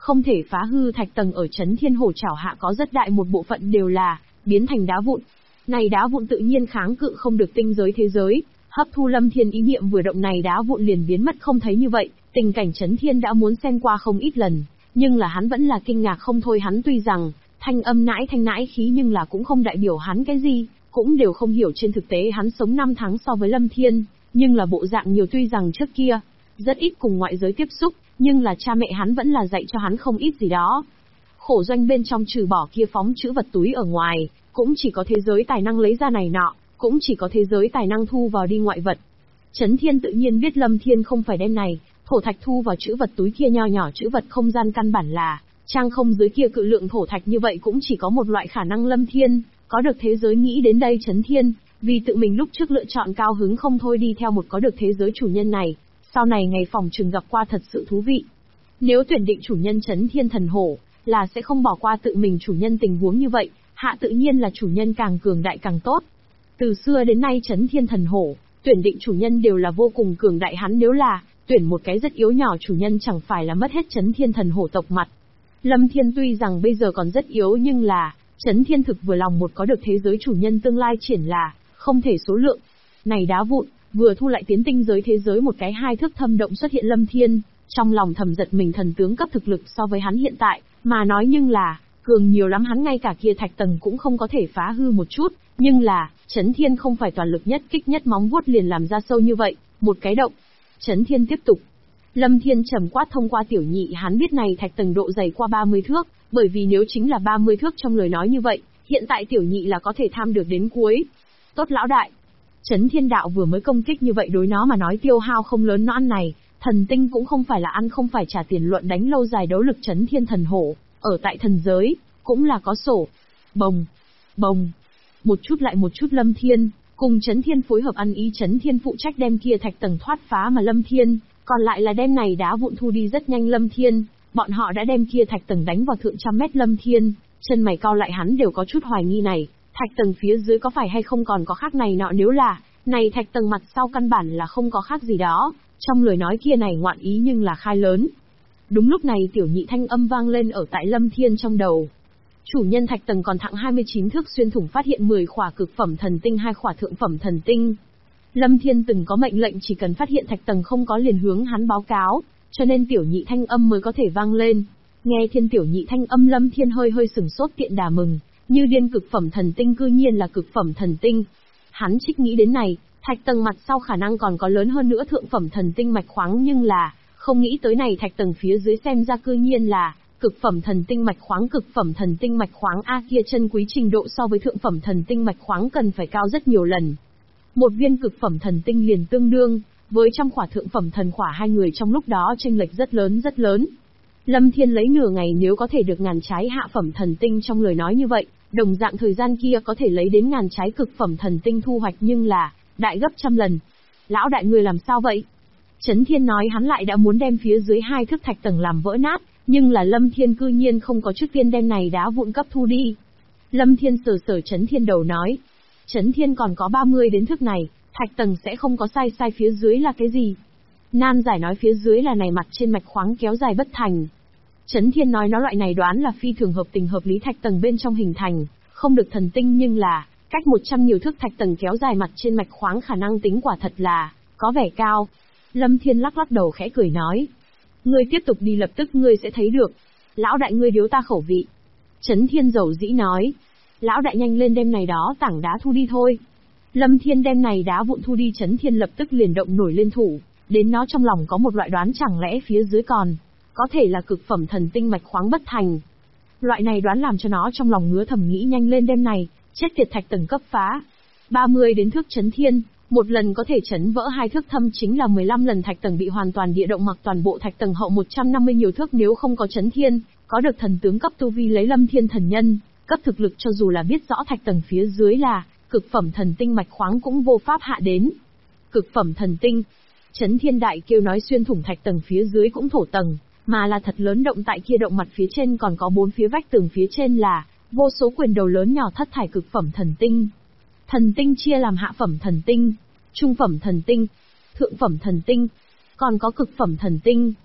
không thể phá hư thạch tầng ở Chấn Thiên Hổ Trảo hạ có rất đại một bộ phận đều là biến thành đá vụn. Này đá vụn tự nhiên kháng cự không được tinh giới thế giới, hấp thu Lâm Thiên ý niệm vừa động này đá vụn liền biến mất không thấy như vậy, tình cảnh Chấn Thiên đã muốn xen qua không ít lần, nhưng là hắn vẫn là kinh ngạc không thôi, hắn tuy rằng thanh âm nãi khí nhưng là cũng không đại biểu hắn cái gì, cũng đều không hiểu trên thực tế hắn sống 5 tháng so với Lâm Thiên, nhưng là bộ dạng nhiều tuy rằng trước kia rất ít cùng ngoại giới tiếp xúc, nhưng là cha mẹ hắn vẫn là dạy cho hắn không ít gì đó. Khổ doanh bên trong trừ bỏ kia phóng trữ vật túi ở ngoài, cũng chỉ có thế giới tài năng lấy ra này nọ, cũng chỉ có thế giới tài năng thu vào đi ngoại vật. Chấn Thiên tự nhiên biết Lâm Thiên không phải đem này, thổ thạch thu vào trữ vật túi kia nho nhỏ trữ vật không gian căn bản là trang không dưới kia cự lượng thổ thạch, như vậy cũng chỉ có một loại khả năng Lâm Thiên có được thế giới. Nghĩ đến đây Chấn Thiên, vì tự mình lúc trước lựa chọn cao hứng không thôi đi theo một có được thế giới chủ nhân này, sau này ngày phòng trường gặp qua thật sự thú vị. Nếu tuyển định chủ nhân Chấn Thiên thần hổ, là sẽ không bỏ qua tự mình chủ nhân tình huống như vậy, hạ tự nhiên là chủ nhân càng cường đại càng tốt. Từ xưa đến nay Chấn Thiên thần hổ, tuyển định chủ nhân đều là vô cùng cường đại, hắn nếu là tuyển một cái rất yếu nhỏ chủ nhân chẳng phải là mất hết Chấn Thiên thần hổ tộc mặt. Lâm Thiên tuy rằng bây giờ còn rất yếu nhưng là, Chấn Thiên thực vừa lòng một có được thế giới chủ nhân tương lai triển là không thể số lượng. Này đá vụn, vừa thu lại tiến tinh giới thế giới một cái 2 thước thâm động xuất hiện, Lâm Thiên trong lòng thầm giật mình, thần tướng cấp thực lực so với hắn hiện tại mà nói nhưng là cường nhiều lắm, hắn ngay cả kia thạch tầng cũng không có thể phá hư một chút, nhưng là Chấn Thiên không phải toàn lực nhất kích nhất móng vuốt liền làm ra sâu như vậy một cái động. Chấn Thiên tiếp tục. Lâm Thiên trầm quát thông qua tiểu nhị, hắn biết này thạch tầng độ dày qua 30 thước, bởi vì nếu chính là 30 thước trong lời nói như vậy, hiện tại tiểu nhị là có thể tham được đến cuối. Tốt lão đại. Chấn Thiên đạo vừa mới công kích như vậy đối nó mà nói tiêu hao không lớn, nó ăn này, thần tinh cũng không phải là ăn không phải trả tiền, luận đánh lâu dài đấu lực Chấn Thiên thần hổ, ở tại thần giới, cũng là có sổ. Bồng, bồng, một chút lại một chút Lâm Thiên, cùng Chấn Thiên phối hợp ăn ý, Chấn Thiên phụ trách đem kia thạch tầng thoát phá mà Lâm Thiên, còn lại là đem này đá vụn thu đi rất nhanh. Lâm Thiên, bọn họ đã đem kia thạch tầng đánh vào thượng trăm mét. Lâm Thiên, chân mày cau lại, hắn đều có chút hoài nghi này, thạch tầng phía dưới có phải hay không còn có khác này nọ, nếu là, này thạch tầng mặt sau căn bản là không có khác gì đó, trong lời nói kia này ngoạn ý nhưng là khai lớn. Đúng lúc này tiểu nhị thanh âm vang lên ở tại Lâm Thiên trong đầu. Chủ nhân thạch tầng còn thặng 29 thước xuyên thủng, phát hiện 10 khỏa cực phẩm thần tinh, 2 khỏa thượng phẩm thần tinh. Lâm Thiên từng có mệnh lệnh chỉ cần phát hiện thạch tầng không có liền hướng hắn báo cáo, cho nên tiểu nhị thanh âm mới có thể vang lên. Nghe thiên tiểu nhị thanh âm, Lâm Thiên hơi hơi sửng sốt, tiện đà mừng, như điên, cực phẩm thần tinh cư nhiên là cực phẩm thần tinh. Hắn trích nghĩ đến này, thạch tầng mặt sau khả năng còn có lớn hơn nữa thượng phẩm thần tinh mạch khoáng, nhưng là không nghĩ tới này thạch tầng phía dưới xem ra cư nhiên là cực phẩm thần tinh mạch khoáng. Cực phẩm thần tinh mạch khoáng a, kia chân quý trình độ so với thượng phẩm thần tinh mạch khoáng cần phải cao rất nhiều lần. Một viên cực phẩm thần tinh liền tương đương với trăm khỏa thượng phẩm thần khỏa, hai người trong lúc đó chênh lệch rất lớn rất lớn. Lâm Thiên lấy nửa ngày nếu có thể được ngàn trái hạ phẩm thần tinh trong lời nói như vậy, đồng dạng thời gian kia có thể lấy đến ngàn trái cực phẩm thần tinh thu hoạch, nhưng là đại gấp trăm lần. Lão đại người làm sao vậy? Chấn Thiên nói hắn lại đã muốn đem phía dưới 2 thước thạch tầng làm vỡ nát, nhưng là Lâm Thiên cư nhiên không có trước tiên đem này đá vụn cấp thu đi. Lâm Thiên sờ sờ Chấn Thiên đầu nói, Chấn Thiên còn có 30 đến thước này, thạch tầng sẽ không có sai phía dưới là cái gì? Nan giải nói phía dưới là này mặt trên mạch khoáng kéo dài bất thành. Chấn Thiên nói nó loại này đoán là phi thường hợp tình hợp lý, thạch tầng bên trong hình thành, không được thần tinh, nhưng là cách 100 nhiều thước thạch tầng kéo dài mặt trên mạch khoáng, khả năng tính quả thật là có vẻ cao. Lâm Thiên lắc lắc đầu khẽ cười nói, ngươi tiếp tục đi, lập tức ngươi sẽ thấy được. Lão đại ngươi điếu ta khẩu vị. Chấn Thiên dầu dĩ nói, lão đại nhanh lên đem này đó tảng đá thu đi thôi. Lâm Thiên đem này đá vụn thu đi, Chấn Thiên lập tức liền động nổi lên thủ, đến nó trong lòng có một loại đoán, chẳng lẽ phía dưới còn có thể là cực phẩm thần tinh mạch khoáng bất thành. Loại này đoán làm cho nó trong lòng ngứa thầm nghĩ nhanh lên đem này chết tiệt thạch tầng cấp phá. 30 đến thước Chấn Thiên, một lần có thể chấn vỡ 2 thước thâm chính là 15 lần thạch tầng bị hoàn toàn địa động, mặc toàn bộ thạch tầng hậu 150 nhiều thước, nếu không có Chấn Thiên có được thần tướng cấp tu vi, lấy Lâm Thiên thần nhân cấp thực lực, cho dù là biết rõ thạch tầng phía dưới là cực phẩm thần tinh mạch khoáng cũng vô pháp hạ đến. Cực phẩm thần tinh. Chấn Thiên đại kêu nói, xuyên thủng thạch tầng phía dưới cũng thổ tầng, mà là thật lớn động, tại kia động mặt phía trên còn có 4 phía vách tường phía trên là vô số quyền đầu lớn nhỏ thất thải cực phẩm thần tinh. Thần tinh chia làm hạ phẩm thần tinh, trung phẩm thần tinh, thượng phẩm thần tinh, còn có cực phẩm thần tinh.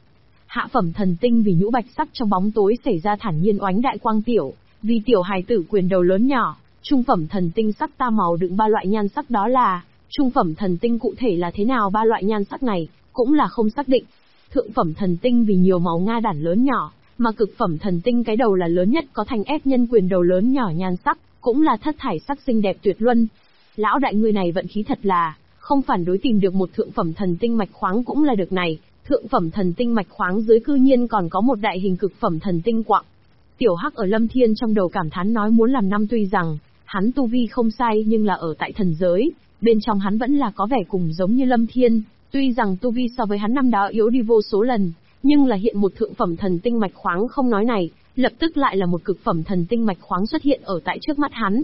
Hạ phẩm thần tinh vì nhũ bạch sắc trong bóng tối xảy ra thản nhiên oánh đại quang tiểu, vì tiểu hài tử quyền đầu lớn nhỏ. Trung phẩm thần tinh sắc tam màu đựng ba loại nhan sắc, đó là trung phẩm thần tinh cụ thể là thế nào, ba loại nhan sắc này cũng là không xác định. Thượng phẩm thần tinh vì nhiều màu nga đản lớn nhỏ, mà cực phẩm thần tinh cái đầu là lớn nhất, có thành ép nhân quyền đầu lớn nhỏ nhan sắc, cũng là thất thải sắc xinh đẹp tuyệt luân. Lão đại người này vận khí thật là, không phản đối, tìm được một thượng phẩm thần tinh mạch khoáng cũng là được này. Thượng phẩm thần tinh mạch khoáng dưới cư nhiên còn có một đại hình cực phẩm thần tinh quặng. Tiểu Hắc ở Lâm Thiên trong đầu cảm thán nói muốn làm năm, tuy rằng hắn tu vi không sai nhưng là ở tại thần giới, bên trong hắn vẫn là có vẻ cùng giống như Lâm Thiên, tuy rằng tu vi so với hắn năm đó yếu đi vô số lần, nhưng là hiện một thượng phẩm thần tinh mạch khoáng không nói này, lập tức lại là một cực phẩm thần tinh mạch khoáng xuất hiện ở tại trước mắt hắn.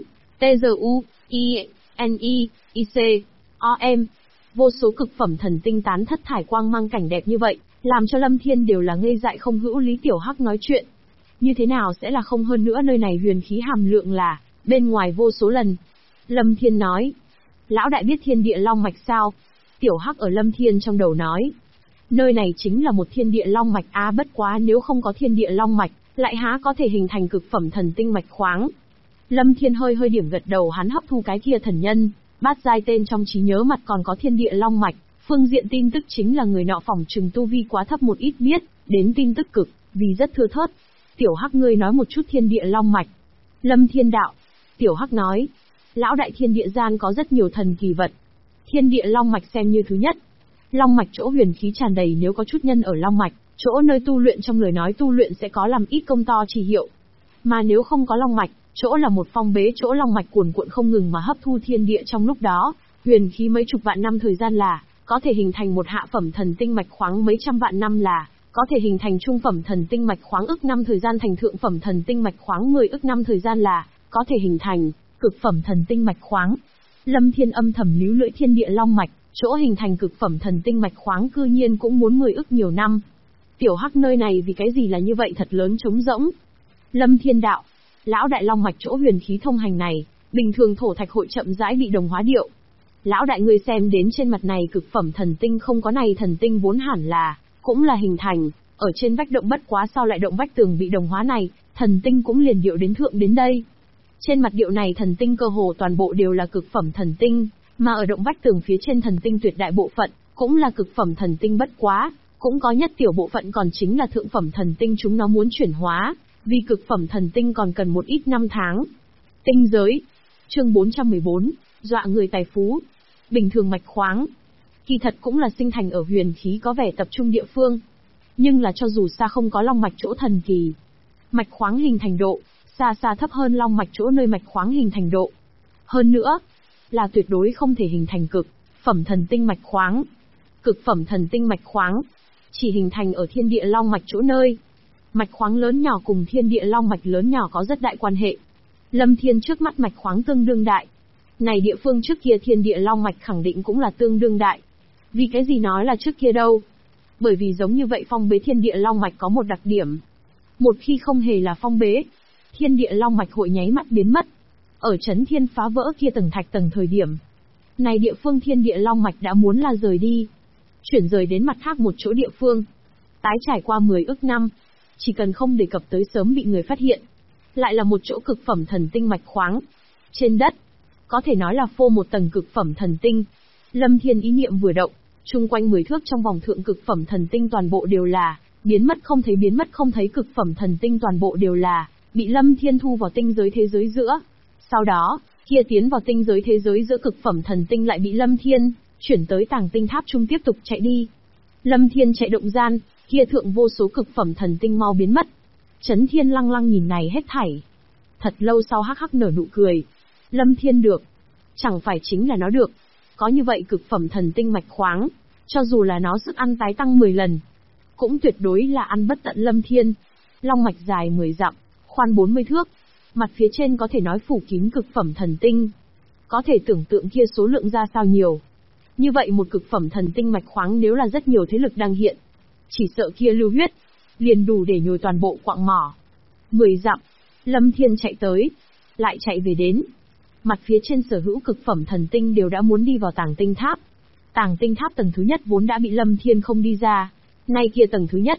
T-Z-U-I-N-I-I-C-O-M. Vô số cực phẩm thần tinh tán thất thải quang mang cảnh đẹp như vậy, làm cho Lâm Thiên đều là ngây dại không hữu lý. Tiểu Hắc nói chuyện, như thế nào sẽ là không, hơn nữa nơi này huyền khí hàm lượng là bên ngoài vô số lần. Lâm Thiên nói, lão đại biết thiên địa long mạch sao? Tiểu Hắc ở Lâm Thiên trong đầu nói, nơi này chính là một thiên địa long mạch a, bất quá nếu không có thiên địa long mạch, lại há có thể hình thành cực phẩm thần tinh mạch khoáng. Lâm Thiên hơi hơi điểm gật đầu, hắn hấp thu cái kia thần nhân bát giai tên trong trí nhớ mặt còn có thiên địa long mạch, phương diện tin tức chính là người nọ phỏng trừng tu vi quá thấp một ít, biết đến tin tức cực vì rất thưa thớt. Tiểu Hắc ngươi nói một chút thiên địa long mạch. Lâm Thiên đạo. Tiểu Hắc nói, lão đại thiên địa gian có rất nhiều thần kỳ vật. Thiên địa long mạch xem như thứ nhất. Long mạch chỗ huyền khí tràn đầy, nếu có chút nhân ở long mạch, chỗ nơi tu luyện trong lời nói tu luyện sẽ có làm ít công to trì hiệu. Mà nếu không có long mạch, chỗ là một phong bế, chỗ long mạch cuồn cuộn không ngừng mà hấp thu thiên địa trong lúc đó, huyền khí mấy chục vạn năm thời gian là có thể hình thành một hạ phẩm thần tinh mạch khoáng, mấy trăm vạn năm là có thể hình thành trung phẩm thần tinh mạch khoáng, ức năm thời gian thành thượng phẩm thần tinh mạch khoáng, 10 ức năm thời gian là có thể hình thành cực phẩm thần tinh mạch khoáng. Lâm Thiên âm thầm líu lưỡi, thiên địa long mạch, chỗ hình thành cực phẩm thần tinh mạch khoáng cư nhiên cũng muốn 10 ức nhiều năm. Tiểu Hắc nơi này vì cái gì là như vậy, thật lớn trống rỗng. Lâm Thiên đạo, lão đại long mạch chỗ huyền khí thông hành này, bình thường thổ thạch hội chậm rãi bị đồng hóa điệu. Lão đại ngươi xem đến trên mặt này cực phẩm thần tinh không có, này thần tinh vốn hẳn là cũng là hình thành ở trên vách động, bất quá sau lại động vách tường bị đồng hóa này, thần tinh cũng liền điệu đến thượng đến đây. Trên mặt điệu này thần tinh cơ hồ toàn bộ đều là cực phẩm thần tinh, mà ở động vách tường phía trên thần tinh tuyệt đại bộ phận cũng là cực phẩm thần tinh, bất quá cũng có nhất tiểu bộ phận còn chính là thượng phẩm thần tinh, chúng nó muốn chuyển hóa, vì cực phẩm thần tinh còn cần một ít năm tháng. Tinh giới. Chương 414, dọa người tài phú. Bình thường mạch khoáng, kỳ thật cũng là sinh thành ở huyền khí có vẻ tập trung địa phương. Nhưng là cho dù xa không có long mạch chỗ thần kỳ, mạch khoáng hình thành độ, xa xa thấp hơn long mạch chỗ nơi mạch khoáng hình thành độ. Hơn nữa, là tuyệt đối không thể hình thành cực phẩm thần tinh mạch khoáng. Cực phẩm thần tinh mạch khoáng, chỉ hình thành ở thiên địa long mạch chỗ nơi. Mạch khoáng lớn nhỏ cùng thiên địa long mạch lớn nhỏ có rất đại quan hệ. Lâm Thiên trước mắt mạch khoáng tương đương đại. Này địa phương trước kia thiên địa long mạch khẳng định cũng là tương đương đại. Vì cái gì nói là trước kia đâu? Bởi vì giống như vậy phong bế thiên địa long mạch có một đặc điểm. Một khi không hề là phong bế, thiên địa long mạch hội nháy mắt biến mất. Ở chấn thiên phá vỡ kia tầng thạch tầng thời điểm, này địa phương thiên địa long mạch đã muốn là rời đi, chuyển rời đến mặt khác một chỗ địa phương. Tái trải qua 10 ức năm, chỉ cần không đề cập tới sớm bị người phát hiện. Lại là một chỗ cực phẩm thần tinh mạch khoáng. Trên đất, có thể nói là phô một tầng cực phẩm thần tinh. Lâm Thiên ý niệm vừa động, chung quanh 10 thước trong vòng thượng cực phẩm thần tinh toàn bộ đều là biến mất không thấy, cực phẩm thần tinh toàn bộ đều là bị Lâm Thiên thu vào tinh giới thế giới giữa. Sau đó, kia tiến vào tinh giới thế giới giữa cực phẩm thần tinh lại bị Lâm Thiên chuyển tới tàng tinh tháp trung tiếp tục chạy đi. Lâm Thiên chạy động gian, kia thượng vô số cực phẩm thần tinh mau biến mất. Chấn Thiên lăng lăng nhìn này hết thảy. Thật lâu sau hắc hắc nở nụ cười. Lâm Thiên được. Chẳng phải chính là nó được. Có như vậy cực phẩm thần tinh mạch khoáng, cho dù là nó sức ăn tái tăng 10 lần, cũng tuyệt đối là ăn bất tận. Lâm Thiên. Long mạch dài 10 dặm, khoan 40 thước. Mặt phía trên có thể nói phủ kín cực phẩm thần tinh. Có thể tưởng tượng kia số lượng ra sao nhiều. Như vậy một cực phẩm thần tinh mạch khoáng nếu là rất nhiều thế lực đang hiện, chỉ sợ kia lưu huyết liền đủ để nhồi toàn bộ quặng mỏ. 10 dặm, Lâm Thiên chạy tới, lại chạy về đến. Mặt phía trên sở hữu cực phẩm thần tinh đều đã muốn đi vào tàng tinh tháp. Tàng tinh tháp tầng thứ nhất vốn đã bị Lâm Thiên không đi ra. Nay kia tầng thứ nhất,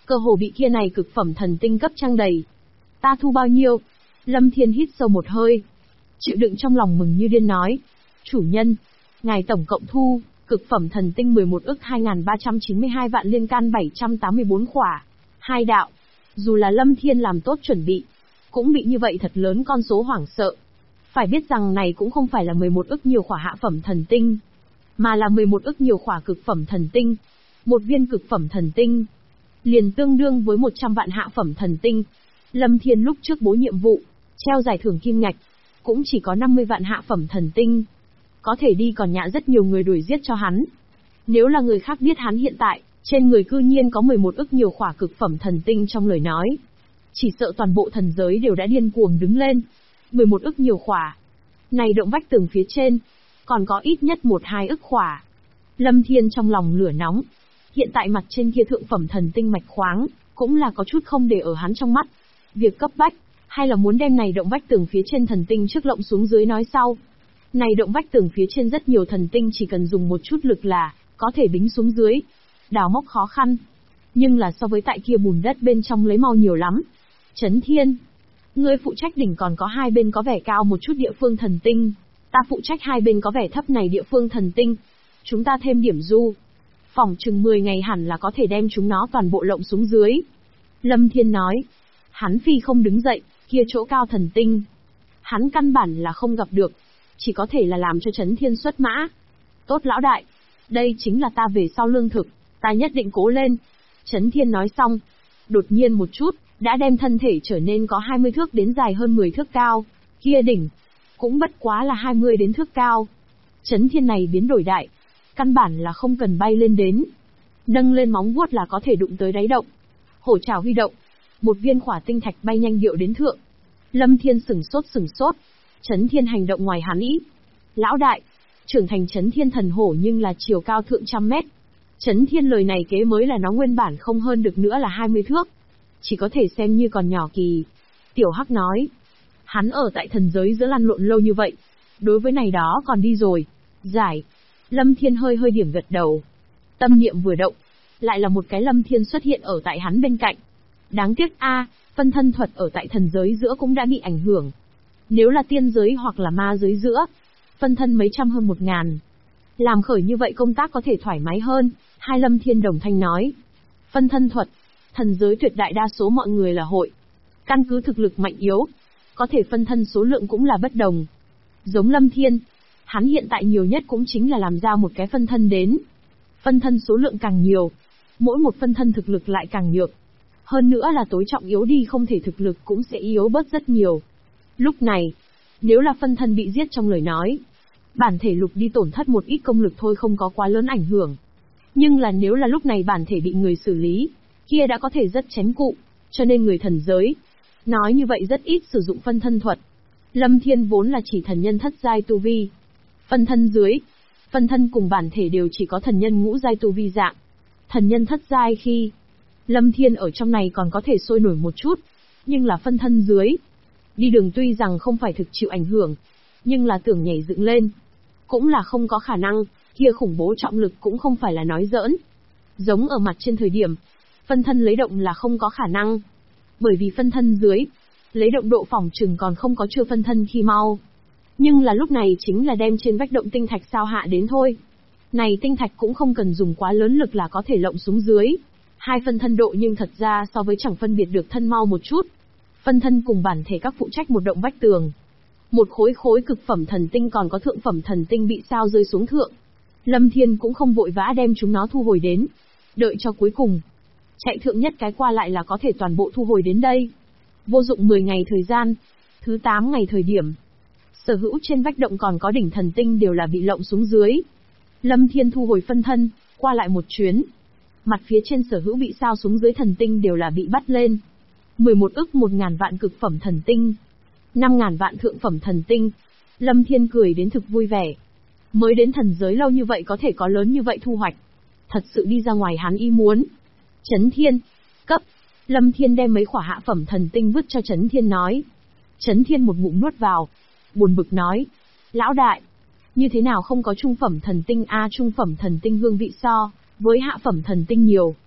Cơ hồ bị kia này cực phẩm thần tinh cấp trang đầy. Ta thu bao nhiêu? Lâm Thiên hít sâu một hơi. Chịu đựng trong lòng mừng như điên nói. Chủ nhân, ngài tổng cộng thu, cực phẩm thần tinh 11 ức 2.392 vạn liên can 784 khỏa. Hai đạo. Dù là Lâm Thiên làm tốt chuẩn bị, cũng bị như vậy thật lớn con số hoảng sợ. Phải biết rằng này cũng không phải là 11 ức nhiều khỏa hạ phẩm thần tinh, mà là 11 ức nhiều khỏa cực phẩm thần tinh. Một viên cực phẩm thần tinh liền tương đương với 100 vạn hạ phẩm thần tinh. Lâm Thiên lúc trước bố nhiệm vụ, treo giải thưởng kim ngạch, cũng chỉ có 50 vạn hạ phẩm thần tinh. Có thể đi còn nhạ rất nhiều người đuổi giết cho hắn. Nếu là người khác biết hắn hiện tại, trên người cư nhiên có 11 ức nhiều khỏa cực phẩm thần tinh trong lời nói, chỉ sợ toàn bộ thần giới đều đã điên cuồng đứng lên. 11 ức nhiều khỏa. Này động vách tường phía trên, còn có ít nhất 1-2 ức khỏa. Lâm Thiên trong lòng lửa nóng. Hiện tại mặt trên kia thượng phẩm thần tinh mạch khoáng, cũng là có chút không để ở hắn trong mắt. Việc cấp bách, hay là muốn đem này động vách tường phía trên thần tinh trước lộng xuống dưới nói sau. Này động vách tường phía trên rất nhiều thần tinh chỉ cần dùng một chút lực là có thể bính xuống dưới. Đào móc khó khăn, nhưng là so với tại kia bùn đất bên trong lấy mau nhiều lắm. Chấn Thiên, ngươi phụ trách đỉnh còn có hai bên có vẻ cao một chút địa phương thần tinh, ta phụ trách hai bên có vẻ thấp này địa phương thần tinh. Chúng ta thêm điểm du, phỏng chừng 10 ngày hẳn là có thể đem chúng nó toàn bộ lộng xuống dưới. Lâm Thiên nói, hắn phi không đứng dậy, kia chỗ cao thần tinh, hắn căn bản là không gặp được, chỉ có thể là làm cho Chấn Thiên xuất mã. Tốt lão đại, đây chính là ta về sau lương thực, ta nhất định cố lên. Chấn Thiên nói xong, đột nhiên một chút, đã đem thân thể trở nên có 20 thước đến dài hơn 10 thước cao, kia đỉnh, cũng bất quá là 20 đến thước cao. Chấn Thiên này biến đổi đại, căn bản là không cần bay lên đến. Nâng lên móng vuốt là có thể đụng tới đáy động. Hổ trảo huy động, một viên khỏa tinh thạch bay nhanh điệu đến thượng. Lâm Thiên sửng sốt. Chấn Thiên hành động ngoài hắn ý. Lão đại, trưởng thành Chấn Thiên thần hổ nhưng là chiều cao thượng 100 mét. Chấn Thiên lời này kế mới là nó nguyên bản không hơn được nữa là 20 thước. Chỉ có thể xem như còn nhỏ kỳ. Tiểu Hắc nói, hắn ở tại thần giới giữa lăn lộn lâu như vậy, đối với này đó còn đi rồi. Giải. Lâm Thiên hơi điểm gật đầu. Tâm niệm vừa động, lại là một cái Lâm Thiên xuất hiện ở tại hắn bên cạnh. Đáng tiếc phân thân thuật ở tại thần giới giữa cũng đã bị ảnh hưởng. Nếu là tiên giới hoặc là ma giới giữa, phân thân mấy trăm hơn 1000. Làm khởi như vậy công tác có thể thoải mái hơn. Hai Lâm Thiên đồng thanh nói. Phân thân thuật, thần giới tuyệt đại đa số mọi người là hội. Căn cứ thực lực mạnh yếu, có thể phân thân số lượng cũng là bất đồng. Giống Lâm Thiên, hắn hiện tại nhiều nhất cũng chính là làm ra một cái phân thân đến. Phân thân số lượng càng nhiều, mỗi một phân thân thực lực lại càng nhược. Hơn nữa là tối trọng yếu đi không thể thực lực cũng sẽ yếu bớt rất nhiều. Lúc này, nếu là phân thân bị giết trong lời nói, bản thể lục đi tổn thất một ít công lực thôi không có quá lớn ảnh hưởng. Nhưng là nếu là lúc này bản thể bị người xử lý, kia đã có thể rất chém cụ, cho nên người thần giới, nói như vậy rất ít sử dụng phân thân thuật. Lâm Thiên vốn là chỉ thần nhân thất giai tu vi. Phân thân dưới, phân thân cùng bản thể đều chỉ có thần nhân ngũ giai tu vi dạng. Thần nhân thất giai khi, Lâm Thiên ở trong này còn có thể sôi nổi một chút, nhưng là phân thân dưới. Đi đường tuy rằng không phải thực chịu ảnh hưởng, nhưng là tưởng nhảy dựng lên, cũng là không có khả năng, kia khủng bố trọng lực cũng không phải là nói giỡn. Giống ở mặt trên thời điểm, phân thân lấy động là không có khả năng. Bởi vì phân thân dưới, lấy động độ phỏng chừng còn không có chưa phân thân khi mau. Nhưng là lúc này chính là đem trên vách động tinh thạch sao hạ đến thôi. Này tinh thạch cũng không cần dùng quá lớn lực là có thể lộng xuống dưới. Hai phân thân độ nhưng thật ra so với chẳng phân biệt được thân mau một chút. Phân thân cùng bản thể các phụ trách một động vách tường. Một khối cực phẩm thần tinh còn có thượng phẩm thần tinh bị sao rơi xuống thượng. Lâm Thiên cũng không vội vã đem chúng nó thu hồi đến. Đợi cho cuối cùng, chạy thượng nhất cái qua lại là có thể toàn bộ thu hồi đến đây. Vô dụng 10 ngày thời gian, thứ 8 ngày thời điểm. Sở hữu trên vách động còn có đỉnh thần tinh đều là bị lộng xuống dưới. Lâm Thiên thu hồi phân thân, qua lại một chuyến. Mặt phía trên sở hữu bị sao xuống dưới thần tinh đều là bị bắt lên. 11 ức 1000 vạn cực phẩm thần tinh, 5000 vạn thượng phẩm thần tinh. Lâm Thiên cười đến thực vui vẻ. Mới đến thần giới lâu như vậy có thể có lớn như vậy thu hoạch. Thật sự đi ra ngoài hắn ý muốn. Chấn Thiên, cấp. Lâm Thiên đem mấy khỏa hạ phẩm thần tinh vứt cho Chấn Thiên nói. Chấn Thiên một ngụm nuốt vào, buồn bực nói. Lão đại, như thế nào không có trung phẩm thần tinh trung phẩm thần tinh hương vị so với hạ phẩm thần tinh nhiều.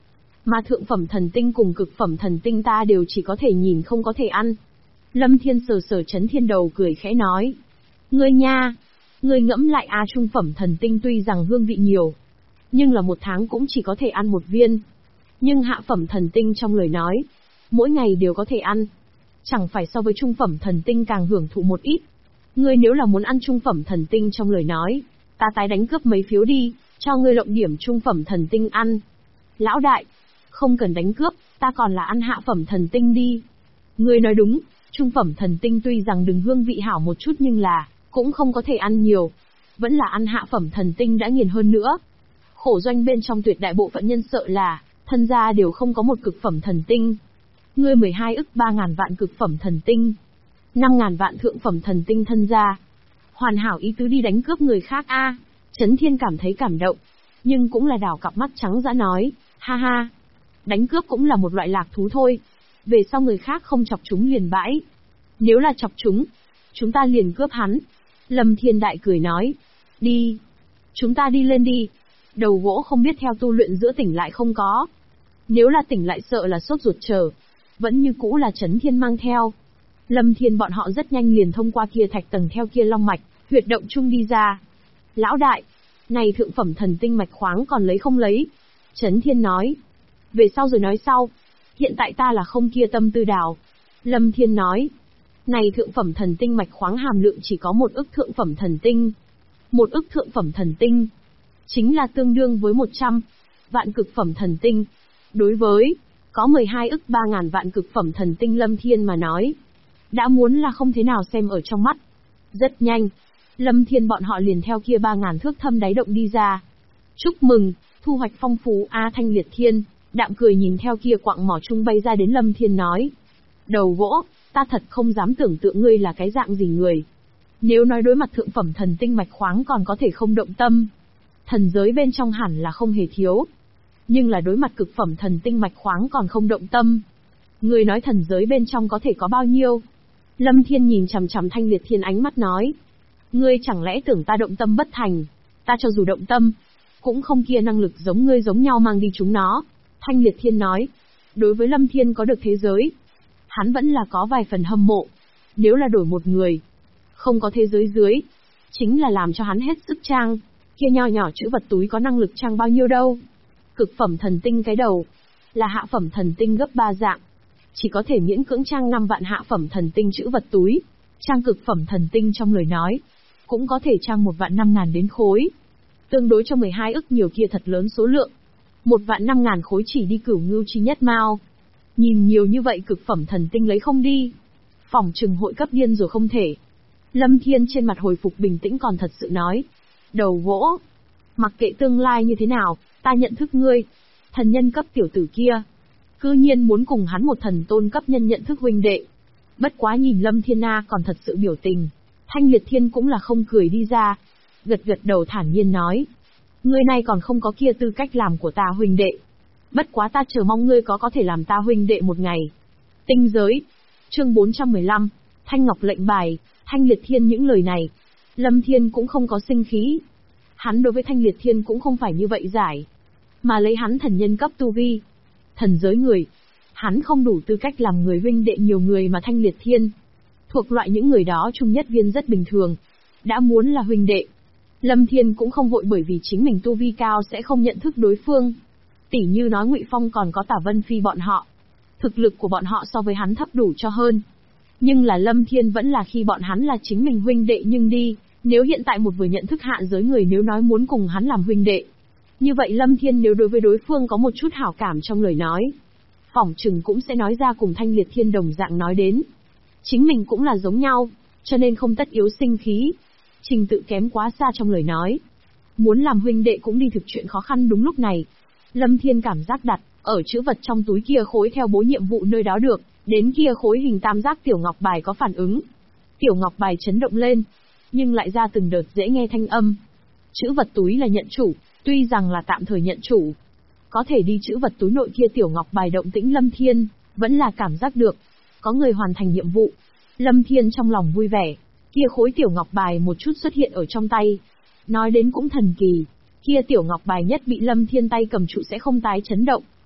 Mà thượng phẩm thần tinh cùng cực phẩm thần tinh ta đều chỉ có thể nhìn không có thể ăn. Lâm Thiên sờ sờ Chấn Thiên đầu cười khẽ nói. Ngươi nha, ngươi ngẫm lại trung phẩm thần tinh tuy rằng hương vị nhiều, nhưng là một tháng cũng chỉ có thể ăn một viên. Nhưng hạ phẩm thần tinh trong lời nói, mỗi ngày đều có thể ăn. Chẳng phải so với trung phẩm thần tinh càng hưởng thụ một ít. Ngươi nếu là muốn ăn trung phẩm thần tinh trong lời nói, ta tái đánh cướp mấy phiếu đi, cho ngươi lộng điểm trung phẩm thần tinh ăn. Lão đại, không cần đánh cướp, ta còn là ăn hạ phẩm thần tinh đi. Ngươi nói đúng, trung phẩm thần tinh tuy rằng đừng hương vị hảo một chút nhưng là, cũng không có thể ăn nhiều. Vẫn là ăn hạ phẩm thần tinh đã nghiền hơn nữa. Khổ doanh bên trong tuyệt đại bộ phận nhân sợ là, thân gia đều không có một cực phẩm thần tinh. Ngươi 12 ức 3.000 vạn cực phẩm thần tinh, 5.000 vạn thượng phẩm thần tinh thân gia. Hoàn hảo ý tứ đi đánh cướp người khác a. Chấn Thiên cảm thấy cảm động, nhưng cũng là đảo cặp mắt trắng dã nói, ha ha. Đánh cướp cũng là một loại lạc thú thôi. Về sau người khác không chọc chúng liền bãi. Nếu là chọc chúng ta liền cướp hắn. Lâm Thiên Đại cười nói, đi. Chúng ta đi lên đi. Đầu gỗ không biết theo tu luyện giữa tỉnh lại không có. Nếu là tỉnh lại sợ là sốt ruột chờ. Vẫn như cũ là Chấn Thiên mang theo. Lâm Thiên bọn họ rất nhanh liền thông qua kia thạch tầng theo kia long mạch, huyệt động chung đi ra. Lão đại, này thượng phẩm thần tinh mạch khoáng còn lấy không lấy? Chấn Thiên nói. Về sau rồi nói sau. Hiện tại ta là không kia tâm tư đào. Lâm Thiên nói. Này thượng phẩm thần tinh mạch khoáng hàm lượng chỉ có 1 ức thượng phẩm thần tinh. 1 ức thượng phẩm thần tinh chính là tương đương với 100 vạn cực phẩm thần tinh. Đối với có 12 ức 3.000 vạn cực phẩm thần tinh Lâm Thiên mà nói, đã muốn là không thế nào xem ở trong mắt. Rất nhanh, Lâm Thiên bọn họ liền theo kia 3.000 thước thâm đáy động đi ra. Chúc mừng, thu hoạch phong phú a. Thanh Liệt Thiên đạm cười nhìn theo kia quặng mỏ chung bay ra đến Lâm Thiên nói. Đầu gỗ, ta thật không dám tưởng tượng ngươi là cái dạng gì người. Nếu nói đối mặt thượng phẩm thần tinh mạch khoáng còn có thể không động tâm, thần giới bên trong hẳn là không hề thiếu. Nhưng là đối mặt cực phẩm thần tinh mạch khoáng còn không động tâm. Ngươi nói thần giới bên trong có thể có bao nhiêu? Lâm Thiên nhìn chằm chằm Thanh Liệt Thiên ánh mắt nói. Ngươi chẳng lẽ tưởng ta động tâm bất thành? Ta cho dù động tâm, cũng không kia năng lực giống ngươi giống nhau mang đi chúng nó. Thanh Liệt Thiên nói. Đối với Lâm Thiên có được thế giới, hắn vẫn là có vài phần hâm mộ. Nếu là đổi một người, không có thế giới dưới, chính là làm cho hắn hết sức trang. Kia nho nhỏ chữ vật túi có năng lực trang bao nhiêu đâu. Cực phẩm thần tinh cái đầu, là hạ phẩm thần tinh gấp 3 dạng. Chỉ có thể miễn cưỡng trang 5 vạn hạ phẩm thần tinh chữ vật túi. Trang cực phẩm thần tinh trong lời nói, cũng có thể trang 1.500.000 đến khối. Tương đối cho 12 ức nhiều kia thật lớn số lượng. 1.500.000 khối chỉ đi cửu ngưu chi nhất mao. Nhìn nhiều như vậy cực phẩm thần tinh lấy không đi. Phỏng chừng hội cấp điên rồi không thể. Lâm Thiên trên mặt hồi phục bình tĩnh còn thật sự nói. Đầu gỗ. Mặc kệ tương lai như thế nào, ta nhận thức ngươi. Thần nhân cấp tiểu tử kia. Cư nhiên muốn cùng hắn một thần tôn cấp nhân nhận thức huynh đệ. Bất quá nhìn Lâm Thiên Na còn thật sự biểu tình. Thanh Liệt Thiên cũng là không cười đi ra. Gật gật đầu thản nhiên nói. Ngươi này còn không có kia tư cách làm của ta huynh đệ. Bất quá ta chờ mong ngươi có thể làm ta huynh đệ một ngày. Tinh giới. Chương 415. Thanh Ngọc lệnh bài. Thanh Liệt Thiên những lời này. Lâm Thiên cũng không có sinh khí. Hắn đối với Thanh Liệt Thiên cũng không phải như vậy giải. Mà lấy hắn thần nhân cấp tu vi. Thần giới người. Hắn không đủ tư cách làm người huynh đệ nhiều người mà Thanh Liệt Thiên. Thuộc loại những người đó trung nhất viên rất bình thường. Đã muốn là huynh đệ. Lâm Thiên cũng không vội bởi vì chính mình tu vi cao sẽ không nhận thức đối phương. Tỉ như nói Ngụy Phong còn có Tả Vân Phi bọn họ. Thực lực của bọn họ so với hắn thấp đủ cho hơn. Nhưng là Lâm Thiên vẫn là khi bọn hắn là chính mình huynh đệ nhưng đi. Nếu hiện tại một vừa nhận thức hạ giới người nếu nói muốn cùng hắn làm huynh đệ. Như vậy Lâm Thiên nếu đối với đối phương có một chút hảo cảm trong lời nói. Phỏng chừng cũng sẽ nói ra cùng Thanh Liệt Thiên đồng dạng nói đến. Chính mình cũng là giống nhau, cho nên không tất yếu sinh khí. Trình tự kém quá xa trong lời nói. Muốn làm huynh đệ cũng đi thực chuyện khó khăn đúng lúc này. Lâm Thiên cảm giác đặt, ở chữ vật trong túi kia khối theo bố nhiệm vụ nơi đó được, đến kia khối hình tam giác tiểu ngọc bài có phản ứng. Tiểu ngọc bài chấn động lên, nhưng lại ra từng đợt dễ nghe thanh âm. Chữ vật túi là nhận chủ, tuy rằng là tạm thời nhận chủ. Có thể đi chữ vật túi nội kia tiểu ngọc bài động tĩnh Lâm Thiên, vẫn là cảm giác được. Có người hoàn thành nhiệm vụ. Lâm Thiên trong lòng vui vẻ, kia khối tiểu ngọc bài một chút xuất hiện ở trong tay. Nói đến cũng thần kỳ, kia tiểu ngọc bài nhất bị Lâm Thiên tay cầm trụ sẽ không tái chấn động,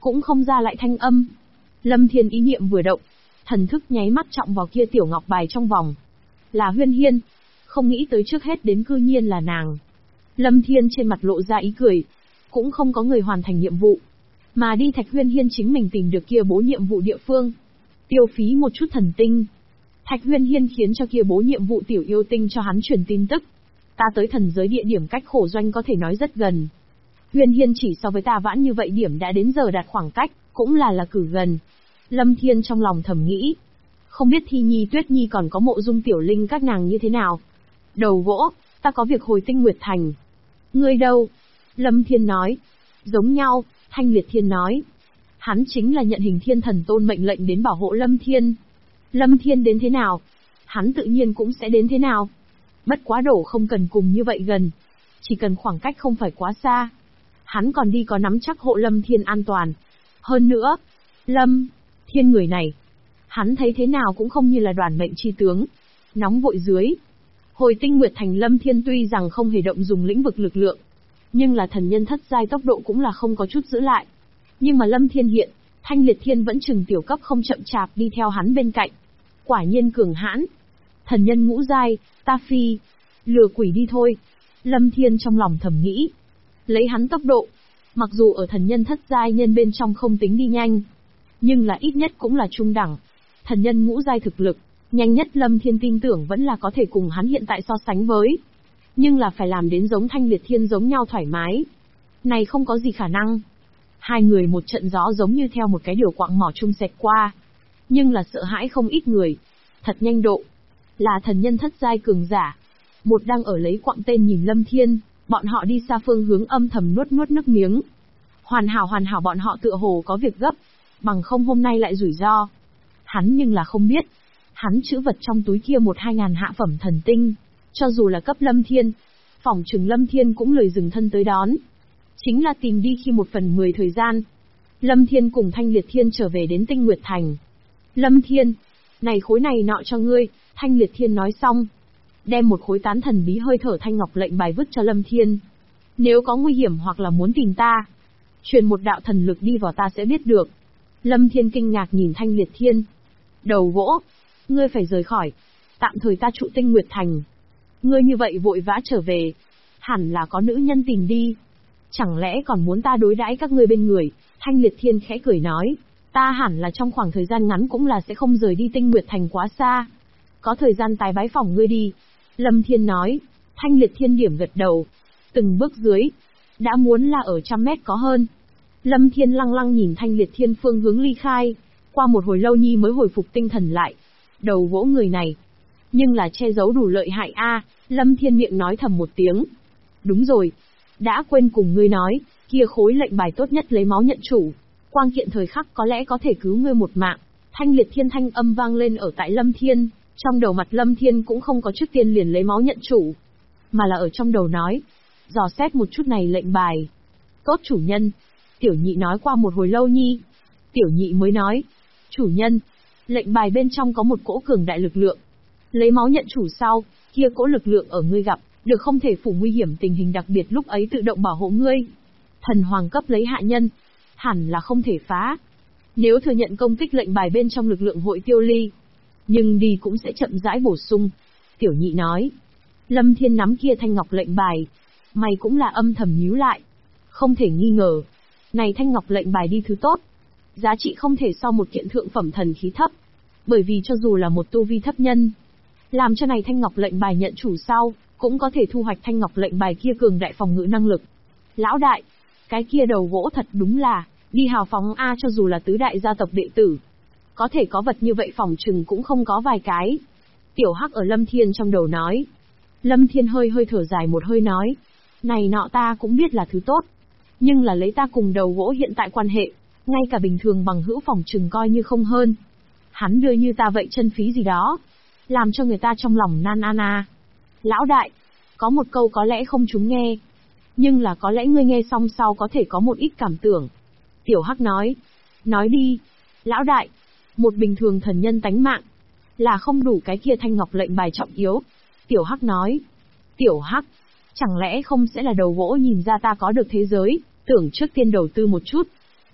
cũng không ra lại thanh âm. Lâm Thiên ý niệm vừa động, thần thức nháy mắt trọng vào kia tiểu ngọc bài trong vòng. Là Huyên Hiên, không nghĩ tới trước hết đến cư nhiên là nàng. Lâm Thiên trên mặt lộ ra ý cười, cũng không có người hoàn thành nhiệm vụ, mà đi Thạch Huyên Hiên chính mình tìm được kia bố nhiệm vụ địa phương. Tiêu phí một chút thần tinh. Thạch Huyên Hiên khiến cho kia bố nhiệm vụ tiểu yêu tinh cho hắn truyền tin tức. Ta tới thần giới địa điểm cách khổ doanh có thể nói rất gần. Huyên Hiên chỉ so với ta vãn như vậy điểm đã đến giờ đạt khoảng cách, cũng là cử gần. Lâm Thiên trong lòng thầm nghĩ. Không biết Thi Nhi Tuyết Nhi còn có Mộ Dung Tiểu Linh các nàng như thế nào. Đầu gỗ, ta có việc hồi Tinh Nguyệt Thành. Ngươi đâu? Lâm Thiên nói. Giống nhau, Thanh Liệt Thiên nói. Hắn chính là nhận Hình Thiên Thần Tôn mệnh lệnh đến bảo hộ Lâm Thiên. Lâm Thiên đến thế nào, hắn tự nhiên cũng sẽ đến thế nào. Bất quá đổ không cần cùng như vậy gần, chỉ cần khoảng cách không phải quá xa. Hắn còn đi có nắm chắc hộ Lâm Thiên an toàn. Hơn nữa, Lâm Thiên người này, hắn thấy thế nào cũng không như là đoàn mệnh chi tướng. Nóng vội dưới. Hồi Tinh Nguyệt Thành Lâm Thiên tuy rằng không hề động dùng lĩnh vực lực lượng, nhưng là thần nhân thất giai tốc độ cũng là không có chút giữ lại. Nhưng mà Lâm Thiên hiện, Thanh Liệt Thiên vẫn chừng tiểu cấp không chậm chạp đi theo hắn bên cạnh. Quả nhiên cường hãn. Thần nhân ngũ giai, ta phi. Lừa quỷ đi thôi. Lâm Thiên trong lòng thầm nghĩ. Lấy hắn tốc độ, mặc dù ở thần nhân thất giai nhân bên trong không tính đi nhanh, nhưng là ít nhất cũng là trung đẳng. Thần nhân ngũ giai thực lực, nhanh nhất Lâm Thiên tin tưởng vẫn là có thể cùng hắn hiện tại so sánh với. Nhưng là phải làm đến giống Thanh Liệt Thiên giống nhau thoải mái. Này không có gì khả năng. Hai người một trận gió giống như theo một cái điều quạng mỏ chung xẹt qua. Nhưng là sợ hãi không ít người. Thật nhanh độ. Là thần nhân thất giai cường giả. Một đang ở lấy quạng tên nhìn Lâm Thiên, bọn họ đi xa phương hướng âm thầm nuốt nước miếng. Hoàn hảo bọn họ tựa hồ có việc gấp, bằng không hôm nay lại rủi ro. Hắn nhưng là không biết, hắn trữ vật trong túi kia 1-2 ngàn hạ phẩm thần tinh, cho dù là cấp Lâm Thiên, phỏng chừng Lâm Thiên cũng lười dừng thân tới đón. Chính là tìm đi khi 1/10 thời gian. Lâm Thiên cùng Thanh Liệt Thiên trở về đến Tinh Nguyệt Thành. Lâm Thiên, này khối này nọ cho ngươi, Thanh Liệt Thiên nói xong. Đem một khối tán thần bí hơi thở thanh ngọc lệnh bài vứt cho Lâm Thiên. Nếu có nguy hiểm hoặc là muốn tìm ta, truyền một đạo thần lực đi vào ta sẽ biết được. Lâm Thiên kinh ngạc nhìn Thanh Liệt Thiên. Đầu gỗ, ngươi phải rời khỏi. Tạm thời ta trụ Tinh Nguyệt Thành. Ngươi như vậy vội vã trở về, hẳn là có nữ nhân tìm đi. Chẳng lẽ còn muốn ta đối đãi các ngươi bên người? Thanh Liệt Thiên khẽ cười nói. Ta hẳn là trong khoảng thời gian ngắn cũng là sẽ không rời đi Tinh Nguyệt Thành quá xa. Có thời gian tái bái phỏng ngươi đi. Lâm Thiên nói. Thanh Liệt Thiên điểm gật đầu. Từng bước dưới, đã muốn là ở 100 mét có hơn. Lâm Thiên lăng lăng nhìn Thanh Liệt Thiên phương hướng ly khai. Qua một hồi lâu nhi mới hồi phục tinh thần lại. Đầu gỗ người này, nhưng là che giấu đủ lợi hại a. Lâm Thiên miệng nói thầm một tiếng. Đúng rồi, đã quên cùng ngươi nói, kia khối lệnh bài tốt nhất lấy máu nhận chủ. Quang kiện thời khắc có lẽ có thể cứu ngươi một mạng. Thanh Liệt Thiên thanh âm vang lên ở tại Lâm Thiên. Trong đầu mặt Lâm Thiên cũng không có trước tiên liền lấy máu nhận chủ, mà là ở trong đầu nói, dò xét một chút này lệnh bài. Tốt chủ nhân. Tiểu nhị nói qua một hồi lâu nhi. Tiểu nhị mới nói, chủ nhân, lệnh bài bên trong có một cỗ cường đại lực lượng. Lấy máu nhận chủ sau, kia cỗ lực lượng ở ngươi gặp, được không thể phủ nguy hiểm tình hình đặc biệt lúc ấy tự động bảo hộ ngươi. Thần hoàng cấp lấy hạ nhân, hẳn là không thể phá. Nếu thừa nhận công kích lệnh bài bên trong lực lượng hội tiêu ly, nhưng đi cũng sẽ chậm rãi bổ sung. Tiểu nhị nói. Lâm Thiên nắm kia thanh ngọc lệnh bài, mày cũng là âm thầm nhíu lại. Không thể nghi ngờ, này thanh ngọc lệnh bài đi thứ tốt, giá trị không thể so một kiện thượng phẩm thần khí thấp. Bởi vì cho dù là một tu vi thấp nhân, làm cho này thanh ngọc lệnh bài nhận chủ sau, cũng có thể thu hoạch thanh ngọc lệnh bài kia cường đại phòng ngự năng lực. Lão đại, cái kia đầu gỗ thật đúng là, đi hào phóng a, cho dù là tứ đại gia tộc đệ tử, có thể có vật như vậy phòng trừng cũng không có vài cái. Tiểu Hắc ở Lâm Thiên trong đầu nói. Lâm Thiên hơi thở dài một hơi nói. Này nọ ta cũng biết là thứ tốt, nhưng là lấy ta cùng đầu gỗ hiện tại quan hệ, ngay cả bình thường bằng hữu phòng trừng coi như không hơn. Hắn đưa như ta vậy chân phí gì đó, làm cho người ta trong lòng nan a. Lão đại, có một câu có lẽ không chúng nghe, nhưng là có lẽ ngươi nghe xong sau có thể có một ít cảm tưởng. Tiểu Hắc nói. Nói đi. Lão đại, một bình thường thần nhân tánh mạng, là không đủ cái kia thanh ngọc lệnh bài trọng yếu. Tiểu Hắc nói. Tiểu Hắc, chẳng lẽ không sẽ là đầu gỗ nhìn ra ta có được thế giới, tưởng trước tiên đầu tư một chút.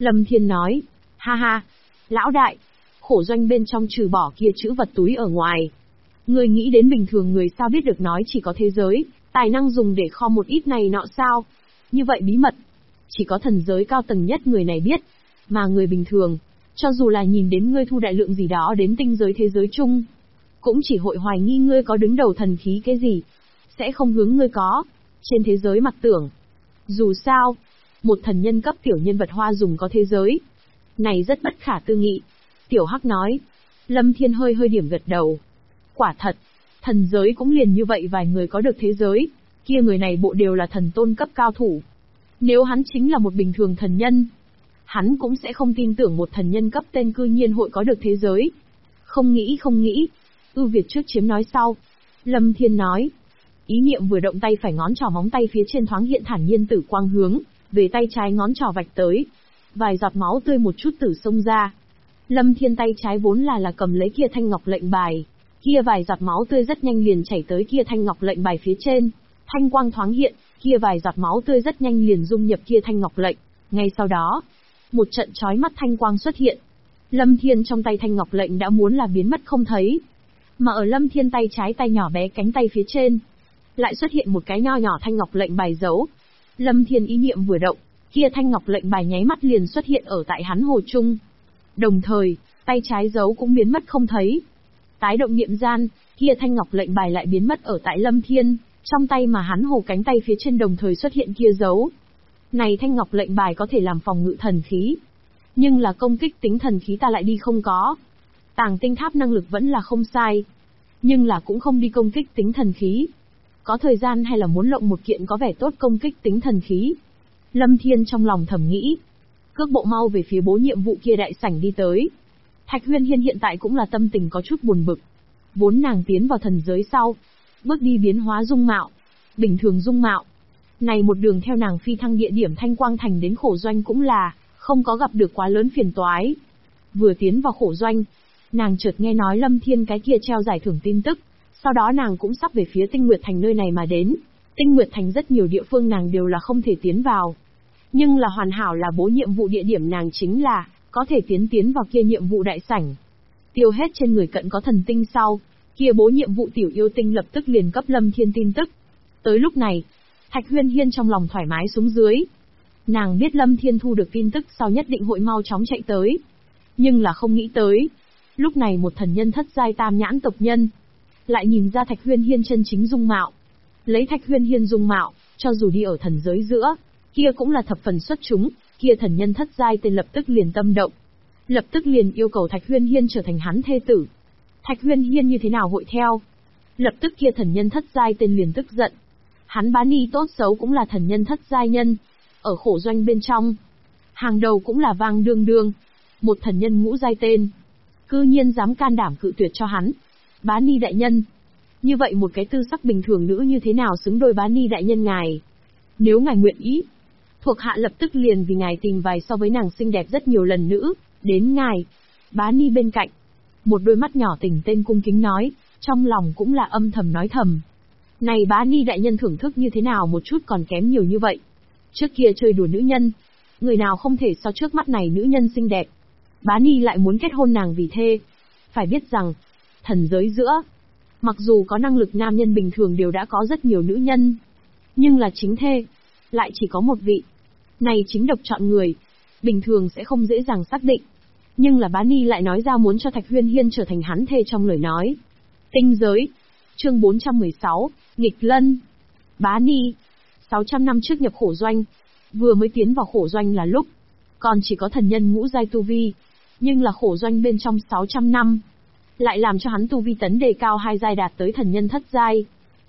Lâm Thiên nói, ha ha, lão đại, khổ doanh bên trong trừ bỏ kia chữ vật túi ở ngoài. Người nghĩ đến bình thường người sao biết được nói chỉ có thế giới, tài năng dùng để kho một ít này nọ sao? Như vậy bí mật, chỉ có thần giới cao tầng nhất người này biết, mà người bình thường, cho dù là nhìn đến ngươi thu đại lượng gì đó đến tinh giới thế giới chung, cũng chỉ hội hoài nghi ngươi có đứng đầu thần khí cái gì, sẽ không hướng ngươi có, trên thế giới mặt tưởng. Dù sao, một thần nhân cấp tiểu nhân vật hoa dùng có thế giới. Này rất bất khả tư nghị. Tiểu Hắc nói. Lâm Thiên hơi hơi điểm gật đầu. Quả thật, thần giới cũng liền như vậy vài người có được thế giới, kia người này bộ đều là thần tôn cấp cao thủ. Nếu hắn chính là một bình thường thần nhân, hắn cũng sẽ không tin tưởng một thần nhân cấp tên cư nhiên hội có được thế giới. Không nghĩ, ưu việt trước chiếm nói sau. Lâm Thiên nói. Ý niệm vừa động tay phải ngón trỏ móng tay phía trên thoáng hiện thản nhiên tử quang hướng về tay trái ngón trỏ vạch tới. Vài giọt máu tươi một chút tử xông ra. Lâm Thiên tay trái vốn là cầm lấy kia thanh ngọc lệnh bài. Kia vài giọt máu tươi rất nhanh liền chảy tới kia thanh ngọc lệnh bài phía trên. Thanh quang thoáng hiện, kia vài giọt máu tươi rất nhanh liền dung nhập kia thanh ngọc lệnh. Ngay sau đó, một trận chói mắt thanh quang xuất hiện. Lâm Thiên trong tay thanh ngọc lệnh đã muốn là biến mất không thấy. Mà ở Lâm Thiên tay trái tay nhỏ bé cánh tay phía trên, lại xuất hiện một cái nho nhỏ thanh ngọc lệnh bài dấu. Lâm Thiên ý niệm vừa động, kia thanh ngọc lệnh bài nháy mắt liền xuất hiện ở tại hắn hồ trung. Đồng thời, tay trái dấu cũng biến mất không thấy. Tái động niệm gian, kia thanh ngọc lệnh bài lại biến mất ở tại Lâm Thiên, trong tay mà hắn hồ cánh tay phía trên đồng thời xuất hiện kia dấu. Này thanh ngọc lệnh bài có thể làm phòng ngự thần khí, nhưng là công kích tính thần khí ta lại đi không có. Tàng tinh tháp năng lực vẫn là không sai, nhưng là cũng không đi công kích tính thần khí. Có thời gian hay là muốn lộng một kiện có vẻ tốt công kích tính thần khí. Lâm Thiên trong lòng thầm nghĩ. Cước bộ mau về phía bố nhiệm vụ kia đại sảnh đi tới. Thạch Huyên Hiên hiện tại cũng là tâm tình có chút buồn bực. Vốn nàng tiến vào thần giới sau, bước đi biến hóa dung mạo, bình thường dung mạo. Này một đường theo nàng phi thăng địa điểm Thanh Quang Thành đến khổ doanh cũng là, không có gặp được quá lớn phiền toái. Vừa tiến vào khổ doanh, nàng chợt nghe nói Lâm Thiên cái kia treo giải thưởng tin tức, sau đó nàng cũng sắp về phía Tinh Nguyệt Thành nơi này mà đến. Tinh Nguyệt Thành rất nhiều địa phương nàng đều là không thể tiến vào. Nhưng là hoàn hảo là bố nhiệm vụ địa điểm nàng chính là, có thể tiến vào kia nhiệm vụ đại sảnh. Tiêu hết trên người cận có thần tinh sau, kia bố nhiệm vụ tiểu yêu tinh lập tức liền cấp Lâm Thiên tin tức. Tới lúc này, Thạch Huyên Hiên trong lòng thoải mái xuống dưới. Nàng biết Lâm Thiên thu được tin tức sau nhất định hội mau chóng chạy tới. Nhưng là không nghĩ tới. Lúc này một thần nhân thất giai tam nhãn tộc nhân, lại nhìn ra Thạch Huyên Hiên chân chính dung mạo. Lấy Thạch Huyên Hiên dung mạo, cho dù đi ở thần giới giữa, kia cũng là thập phần xuất chúng, kia thần nhân thất giai tên lập tức liền tâm động. Lập tức liền yêu cầu Thạch Huyên Hiên trở thành hắn thê tử. Thạch Huyên Hiên như thế nào hội theo? Lập tức kia thần nhân thất giai tên liền tức giận. Hắn Bá Ni tốt xấu cũng là thần nhân thất giai nhân. Ở khổ doanh bên trong, hàng đầu cũng là vang đương đương. Một thần nhân ngũ giai tên, cư nhiên dám can đảm cự tuyệt cho hắn. Bá Ni đại nhân. Như vậy một cái tư sắc bình thường nữ như thế nào xứng đôi Bá Ni đại nhân ngài? Nếu ngài nguyện ý, thuộc hạ lập tức liền vì ngài tìm vài so với nàng xinh đẹp rất nhiều lần nữ, đến ngài. Bá Ni bên cạnh, một đôi mắt nhỏ tỉnh tên cung kính nói, trong lòng cũng là âm thầm nói thầm. Này Bá Ni đại nhân thưởng thức như thế nào một chút còn kém nhiều như vậy. Trước kia chơi đùa nữ nhân, người nào không thể so trước mắt này nữ nhân xinh đẹp. Bá Ni lại muốn kết hôn nàng vì thê. Phải biết rằng, thần giới giữa, mặc dù có năng lực nam nhân bình thường đều đã có rất nhiều nữ nhân, nhưng là chính thê, lại chỉ có một vị. Này chính độc chọn người, bình thường sẽ không dễ dàng xác định. Nhưng là Bá Ni lại nói ra muốn cho Thạch Huyên Hiên trở thành hắn thê trong lời nói. Tinh giới, chương 416, nghịch lân. Bá Ni, 600 năm trước nhập khổ doanh, vừa mới tiến vào khổ doanh là lúc, còn chỉ có thần nhân ngũ giai tu vi, nhưng là khổ doanh bên trong 600 năm, lại làm cho hắn tu vi tấn đề cao 2 giai đạt tới thần nhân thất giai.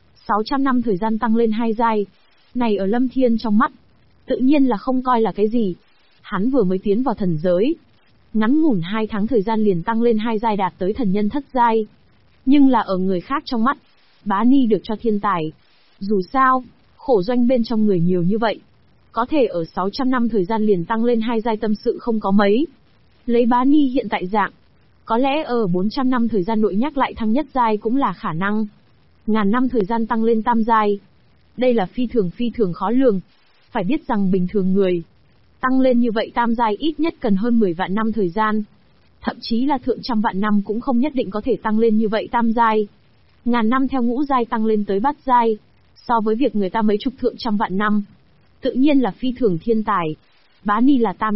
600 năm thời gian tăng lên 2 giai, này ở Lâm Thiên trong mắt, tự nhiên là không coi là cái gì. Hắn vừa mới tiến vào thần giới, ngắn ngủn 2 tháng thời gian liền tăng lên 2 giai đạt tới thần nhân thất giai. Nhưng là ở người khác trong mắt, Bá Ni được cho thiên tài. Dù sao, khổ doanh bên trong người nhiều như vậy, có thể ở 600 năm thời gian liền tăng lên 2 giai tâm sự không có mấy. Lấy Bá Ni hiện tại dạng, có lẽ ở 400 năm thời gian nội nhắc lại thăng nhất giai cũng là khả năng. Ngàn năm thời gian tăng lên tam giai. Đây là phi thường khó lường. Phải biết rằng bình thường người, Tăng lên như vậy tam giai ít nhất cần hơn 10 vạn năm thời gian. Thậm chí là thượng trăm vạn năm cũng không nhất định có thể tăng lên như vậy tam giai. Ngàn năm theo ngũ giai tăng lên tới bát giai, so với việc người ta mấy chục thượng trăm vạn năm, tự nhiên là phi thường thiên tài. Bá Ni là tam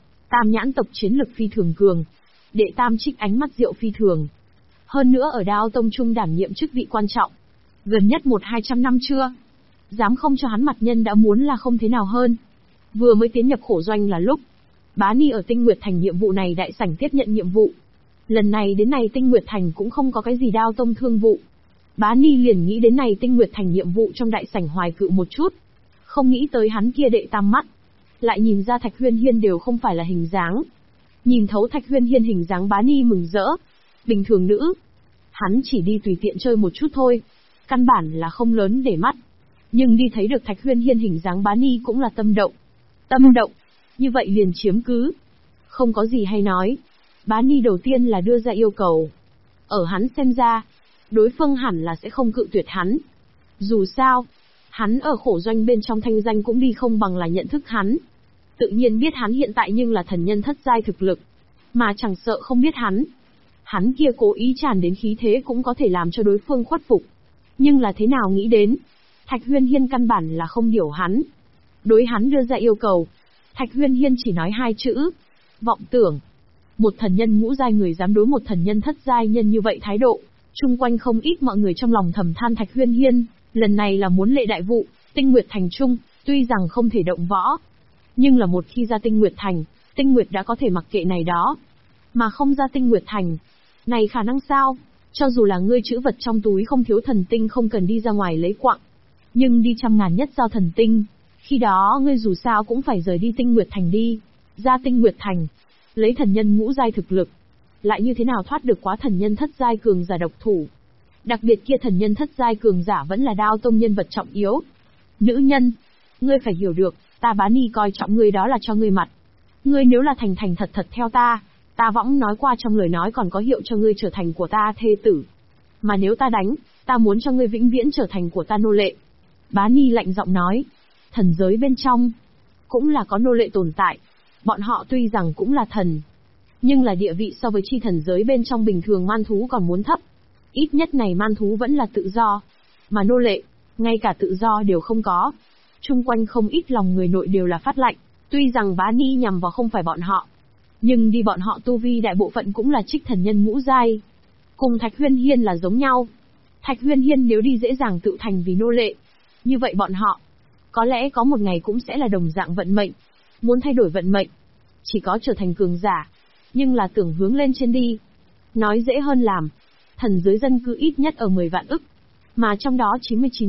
nhãn tộc chiến lực phi thường cường. Đệ tam trích ánh mắt diệu phi thường. Hơn nữa ở Đao Tông Trung đảm nhiệm chức vị quan trọng. Gần nhất 100-200 năm chưa? Dám không cho hắn mặt nhân đã muốn là không thế nào hơn. Vừa mới tiến nhập khổ doanh là lúc Bá Ni ở Tinh Nguyệt Thành nhiệm vụ này đại sảnh tiếp nhận nhiệm vụ. Lần này đến này Tinh Nguyệt Thành cũng không có cái gì Đao Tông thương vụ. Bá Ni liền nghĩ đến này Tinh Nguyệt Thành nhiệm vụ trong đại sảnh hoài cự một chút. Không nghĩ tới hắn kia đệ tam mắt. Lại nhìn ra Thạch Huyên Hiên đều không phải là hình dáng. Nhìn thấu Thạch Huyên Hiên hình dáng Bá Ni mừng rỡ. Bình thường nữ. Hắn chỉ đi tùy tiện chơi một chút thôi. Căn bản là không lớn để mắt. Nhưng đi thấy được Thạch Huyên Hiên hình dáng Bá Ni cũng là tâm động. Tâm động. Như vậy liền chiếm cứ. Không có gì hay nói. Bá Ni đầu tiên là đưa ra yêu cầu. Ở hắn xem ra, đối phương hẳn là sẽ không cự tuyệt hắn. Dù sao, hắn ở khổ doanh bên trong thanh danh cũng đi không bằng là nhận thức hắn. Tự nhiên biết hắn hiện tại nhưng là thần nhân thất giai thực lực. Mà chẳng sợ không biết hắn. Hắn kia cố ý tràn đến khí thế cũng có thể làm cho đối phương khuất phục. Nhưng là thế nào nghĩ đến, Thạch Huyên Hiên căn bản là không hiểu hắn. Đối hắn đưa ra yêu cầu, Thạch Huyên Hiên chỉ nói hai chữ: vọng tưởng. Một thần nhân ngũ giai người dám đối một thần nhân thất giai nhân như vậy thái độ, chung quanh không ít mọi người trong lòng thầm than Thạch Huyên Hiên, lần này là muốn lệ đại vụ, Tinh Nguyệt Thành Trung, tuy rằng không thể động võ. Nhưng là một khi ra Tinh Nguyệt Thành, Tinh Nguyệt đã có thể mặc kệ này đó. Mà không ra Tinh Nguyệt Thành, này khả năng sao? Cho dù là ngươi trữ vật trong túi không thiếu thần tinh không cần đi ra ngoài lấy quặng. Nhưng đi trăm ngàn nhất giao thần tinh, khi đó ngươi dù sao cũng phải rời đi Tinh Nguyệt Thành đi. Ra Tinh Nguyệt Thành, lấy thần nhân ngũ giai thực lực, lại như thế nào thoát được quá thần nhân thất giai cường giả độc thủ. Đặc biệt kia thần nhân thất giai cường giả vẫn là Đao Tông nhân vật trọng yếu. Nữ nhân, ngươi phải hiểu được, ta Bá Ni coi trọng ngươi đó là cho ngươi mặt. Ngươi nếu là thành thành thật thật theo ta võng nói qua trong lời nói còn có hiệu cho ngươi trở thành của ta thê tử. Mà nếu ta đánh, ta muốn cho ngươi vĩnh viễn trở thành của ta nô lệ. Bá Ni lạnh giọng nói, thần giới bên trong, cũng là có nô lệ tồn tại. Bọn họ tuy rằng cũng là thần, nhưng là địa vị so với chi thần giới bên trong bình thường man thú còn muốn thấp. Ít nhất này man thú vẫn là tự do. Mà nô lệ, ngay cả tự do đều không có. Chung quanh không ít lòng người nội đều là phát lạnh. Tuy rằng Bá Ni nhằm vào không phải bọn họ, nhưng đi bọn họ tu vi đại bộ phận cũng là trích thần nhân ngũ giai. Cùng Thạch Huyên Hiên là giống nhau. Thạch Huyên Hiên nếu đi dễ dàng tự thành vì nô lệ, như vậy bọn họ, có lẽ có một ngày cũng sẽ là đồng dạng vận mệnh. Muốn thay đổi vận mệnh, chỉ có trở thành cường giả, nhưng là tưởng hướng lên trên đi. Nói dễ hơn làm, thần giới dân cư ít nhất ở 10 vạn ức, mà trong đó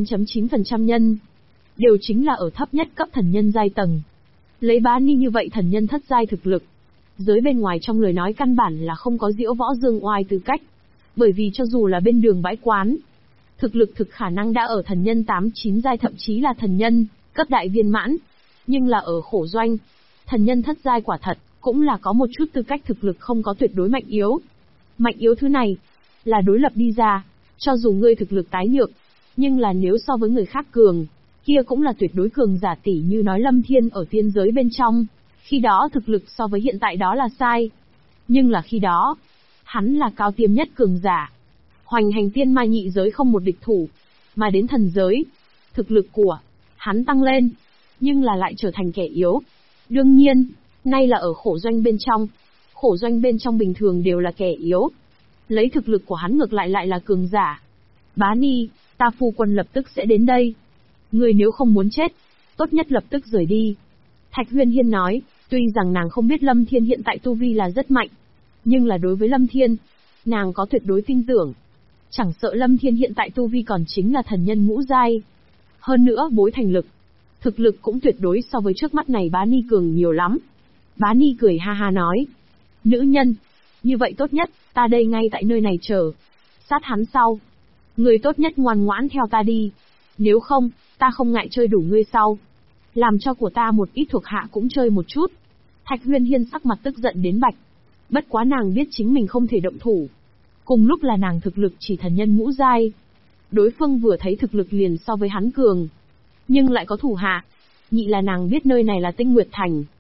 99.9% nhân, đều chính là ở thấp nhất cấp thần nhân giai tầng. Lấy Bá Ni như vậy thần nhân thất giai thực lực, giới bên ngoài trong lời nói căn bản là không có diễu võ dương oai tư cách. Bởi vì cho dù là bên đường bãi quán, thực lực thực khả năng đã ở thần nhân 8-9 giai thậm chí là thần nhân cấp đại viên mãn. Nhưng là ở khổ doanh, thần nhân thất giai quả thật, cũng là có một chút tư cách thực lực không có tuyệt đối mạnh yếu. Mạnh yếu thứ này, là đối lập đi ra, cho dù ngươi thực lực tái nhược, nhưng là nếu so với người khác cường, kia cũng là tuyệt đối cường giả tỷ như nói Lâm Thiên ở tiên giới bên trong, khi đó thực lực so với hiện tại đó là sai. Nhưng là khi đó, hắn là cao tiêm nhất cường giả. Hoành hành tiên ma nhị giới không một địch thủ, mà đến thần giới, thực lực của hắn tăng lên, nhưng là lại trở thành kẻ yếu. Đương nhiên, nay là ở khổ doanh bên trong. Khổ doanh bên trong bình thường đều là kẻ yếu. Lấy thực lực của hắn ngược lại là cường giả. Bá Ni, ta phu quân lập tức sẽ đến đây. Người nếu không muốn chết, tốt nhất lập tức rời đi. Thạch Huyên Hiên nói, tuy rằng nàng không biết Lâm Thiên hiện tại tu vi là rất mạnh, nhưng là đối với Lâm Thiên, nàng có tuyệt đối tin tưởng. Chẳng sợ Lâm Thiên hiện tại tu vi còn chính là thần nhân ngũ giai. Hơn nữa bối thành lực, thực lực cũng tuyệt đối so với trước mắt này Bá Ni cường nhiều lắm. Bá Ni cười ha ha nói, nữ nhân, như vậy tốt nhất, ta đây ngay tại nơi này chờ. Sát hắn sau. Người tốt nhất ngoan ngoãn theo ta đi. Nếu không, ta không ngại chơi đủ ngươi sau. Làm cho của ta một ít thuộc hạ cũng chơi một chút. Thạch Huyên Hiên sắc mặt tức giận đến bạch. Bất quá nàng biết chính mình không thể động thủ. Cùng lúc là nàng thực lực chỉ thần nhân ngũ giai. Đối phương vừa thấy thực lực liền so với hắn cường, nhưng lại có thủ hạ. Nhị là nàng biết nơi này là Tinh Nguyệt Thành.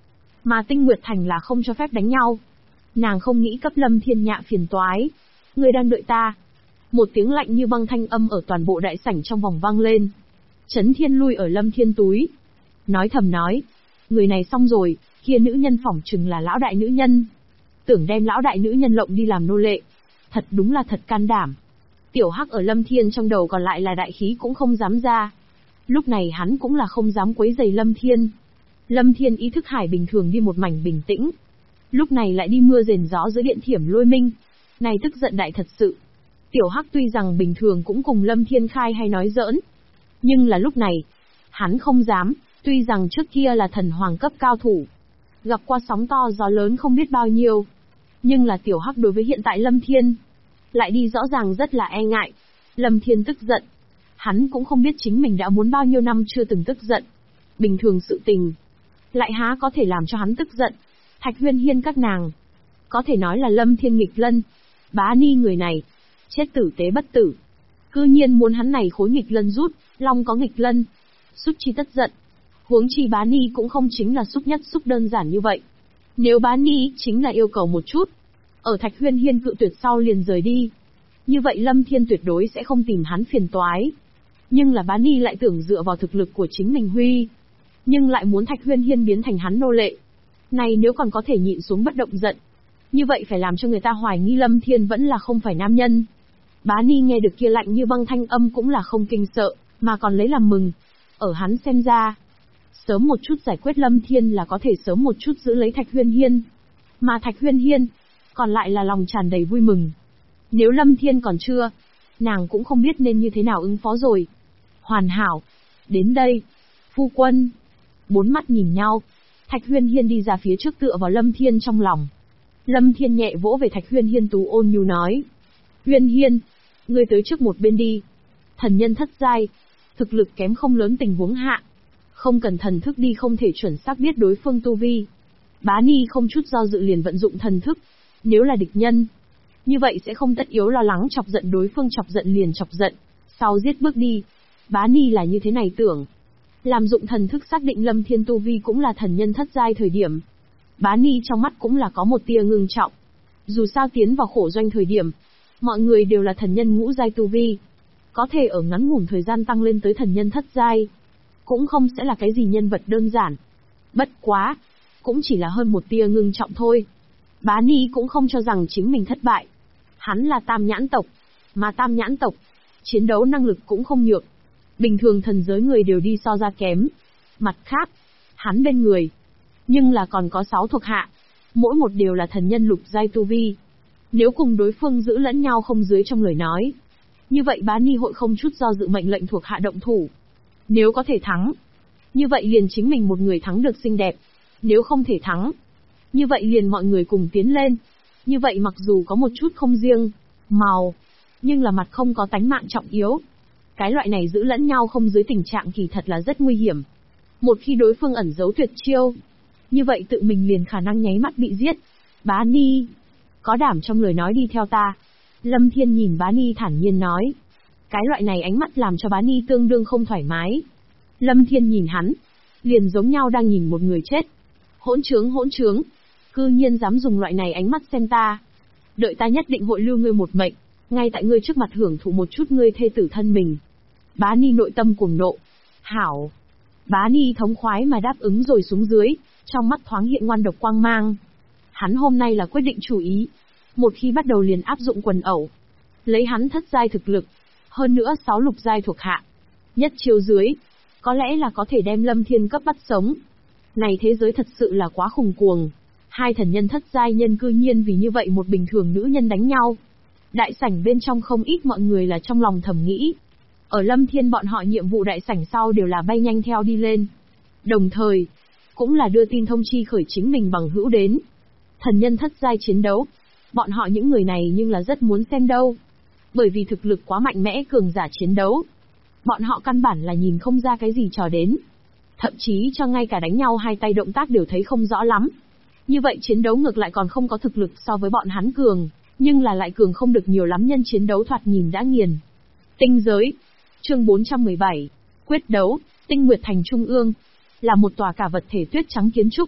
Mà Tinh Nguyệt Thành là không cho phép đánh nhau. Nàng không nghĩ cấp Lâm Thiên Nhạ phiền toái. Người đang đợi ta. Một tiếng lạnh như băng thanh âm ở toàn bộ đại sảnh trong vòng vang lên. Chấn Thiên lui ở Lâm Thiên túi. Nói thầm nói. Người này xong rồi, kia nữ nhân phỏng chừng là lão đại nữ nhân. Tưởng đem lão đại nữ nhân lộng đi làm nô lệ. Thật đúng là thật can đảm. Tiểu Hắc ở Lâm Thiên trong đầu còn lại là đại khí cũng không dám ra. Lúc này hắn cũng là không dám quấy rầy Lâm Thiên. Lâm Thiên ý thức hải bình thường đi một mảnh bình tĩnh. Lúc này lại đi mưa rền gió giữa điện thiểm lôi minh. Này tức giận đại thật sự. Tiểu Hắc tuy rằng bình thường cũng cùng Lâm Thiên khai hay nói giỡn. Nhưng là lúc này, hắn không dám, tuy rằng trước kia là thần hoàng cấp cao thủ. Gặp qua sóng to gió lớn không biết bao nhiêu. Nhưng là Tiểu Hắc đối với hiện tại Lâm Thiên, lại đi rõ ràng rất là e ngại. Lâm Thiên tức giận. Hắn cũng không biết chính mình đã muốn bao nhiêu năm chưa từng tức giận. Bình thường sự tình, lại há có thể làm cho hắn tức giận. Thạch Huyên Hiên các nàng, có thể nói là Lâm Thiên nghịch lân. Bá Ni người này, chết tử tế bất tử. Cư nhiên muốn hắn này khối nghịch lân rút, long có nghịch lân. Xúc chi tất giận. Huống chi Bá Ni cũng không chính là xúc nhất xúc đơn giản như vậy. Nếu Bá Ni chính là yêu cầu một chút, ở Thạch Huyên Hiên cự tuyệt sau liền rời đi. Như vậy Lâm Thiên tuyệt đối sẽ không tìm hắn phiền toái. Nhưng là Bá Ni lại tưởng dựa vào thực lực của chính mình huy. Nhưng lại muốn Thạch Huyên Hiên biến thành hắn nô lệ. Này nếu còn có thể nhịn xuống bất động giận, như vậy phải làm cho người ta hoài nghi Lâm Thiên vẫn là không phải nam nhân. Bá Ni nghe được kia lạnh như băng thanh âm cũng là không kinh sợ, mà còn lấy làm mừng. Ở hắn xem ra, sớm một chút giải quyết Lâm Thiên là có thể sớm một chút giữ lấy Thạch Huyên Hiên. Mà Thạch Huyên Hiên, còn lại là lòng tràn đầy vui mừng. Nếu Lâm Thiên còn chưa, nàng cũng không biết nên như thế nào ứng phó rồi. Hoàn hảo. Đến đây. Phu quân. Bốn mắt nhìn nhau. Thạch Huyên Hiên đi ra phía trước tựa vào Lâm Thiên trong lòng. Lâm Thiên nhẹ vỗ về Thạch Huyên Hiên tú ôn nhu nói. Huyên Hiên, ngươi tới trước một bên đi. Thần nhân thất giai, thực lực kém không lớn tình huống hạ. Không cần thần thức đi không thể chuẩn xác biết đối phương tu vi. Bá Ni không chút do dự liền vận dụng thần thức. Nếu là địch nhân, như vậy sẽ không tất yếu lo lắng chọc giận đối phương, chọc giận liền chọc giận, sau giết bước đi. Bá Ni là như thế này tưởng. Làm dụng thần thức xác định Lâm Thiên tu vi cũng là thần nhân thất giai thời điểm. Bá Ni trong mắt cũng là có một tia ngưng trọng. Dù sao tiến vào khổ doanh thời điểm, mọi người đều là thần nhân ngũ giai tu vi. Có thể ở ngắn ngủn thời gian tăng lên tới thần nhân thất giai. Cũng không sẽ là cái gì nhân vật đơn giản. Bất quá, cũng chỉ là hơn một tia ngưng trọng thôi. Bá Ni cũng không cho rằng chính mình thất bại. Hắn là tam nhãn tộc, mà tam nhãn tộc, chiến đấu năng lực cũng không nhược. Bình thường thần giới người đều đi so ra kém. Mặt khác, hắn bên người, nhưng là còn có 6 thuộc hạ, mỗi một đều là thần nhân lục giai tu vi. Nếu cùng đối phương giữ lẫn nhau không dưới trong lời nói, như vậy Bá Ni hội không chút do dự mệnh lệnh thuộc hạ động thủ. Nếu có thể thắng, như vậy liền chính mình một người thắng được xinh đẹp. Nếu không thể thắng, như vậy liền mọi người cùng tiến lên. Như vậy mặc dù có một chút không riêng màu, nhưng là mặt không có tánh mạng trọng yếu. Cái loại này giữ lẫn nhau không dưới tình trạng kỳ thật là rất nguy hiểm. Một khi đối phương ẩn giấu tuyệt chiêu, như vậy tự mình liền khả năng nháy mắt bị giết. Bá Ni, có đảm trong lời nói đi theo ta. Lâm Thiên nhìn Bá Ni thản nhiên nói. Cái loại này ánh mắt làm cho Bá Ni tương đương không thoải mái. Lâm Thiên nhìn hắn, liền giống nhau đang nhìn một người chết. Hỗn trướng, cư nhiên dám dùng loại này ánh mắt xem ta. Đợi ta nhất định hội lưu ngươi một mệnh, ngay tại ngươi trước mặt hưởng thụ một chút ngươi thê tử thân mình. Bá Ni nội tâm cuồng nộ. Hảo. Bá Ni thống khoái mà đáp ứng rồi xuống dưới, trong mắt thoáng hiện ngoan độc quang mang. Hắn hôm nay là quyết định chủ ý. Một khi bắt đầu liền áp dụng quần ẩu. Lấy hắn thất giai thực lực, hơn nữa 6 lục giai thuộc hạ. Nhất chiêu dưới, có lẽ là có thể đem Lâm Thiên cấp bắt sống. Này thế giới thật sự là quá khủng cuồng. Hai thần nhân thất giai nhân cư nhiên vì như vậy một bình thường nữ nhân đánh nhau. Đại sảnh bên trong không ít mọi người là trong lòng thầm nghĩ. Ở Lâm Thiên bọn họ nhiệm vụ đại sảnh sau đều là bay nhanh theo đi lên. Đồng thời, cũng là đưa tin thông chi khởi chính mình bằng hữu đến. Thần nhân thất giai chiến đấu. Bọn họ những người này nhưng là rất muốn xem đâu. Bởi vì thực lực quá mạnh mẽ cường giả chiến đấu. Bọn họ căn bản là nhìn không ra cái gì trò đến. Thậm chí cho ngay cả đánh nhau hai tay động tác đều thấy không rõ lắm. Như vậy chiến đấu ngược lại còn không có thực lực so với bọn hắn cường, nhưng là lại cường không được nhiều lắm nhân chiến đấu thoạt nhìn đã nghiền. Tinh giới. Chương 417. Quyết đấu. Tinh Nguyệt Thành trung ương. Là một tòa cả vật thể tuyết trắng kiến trúc.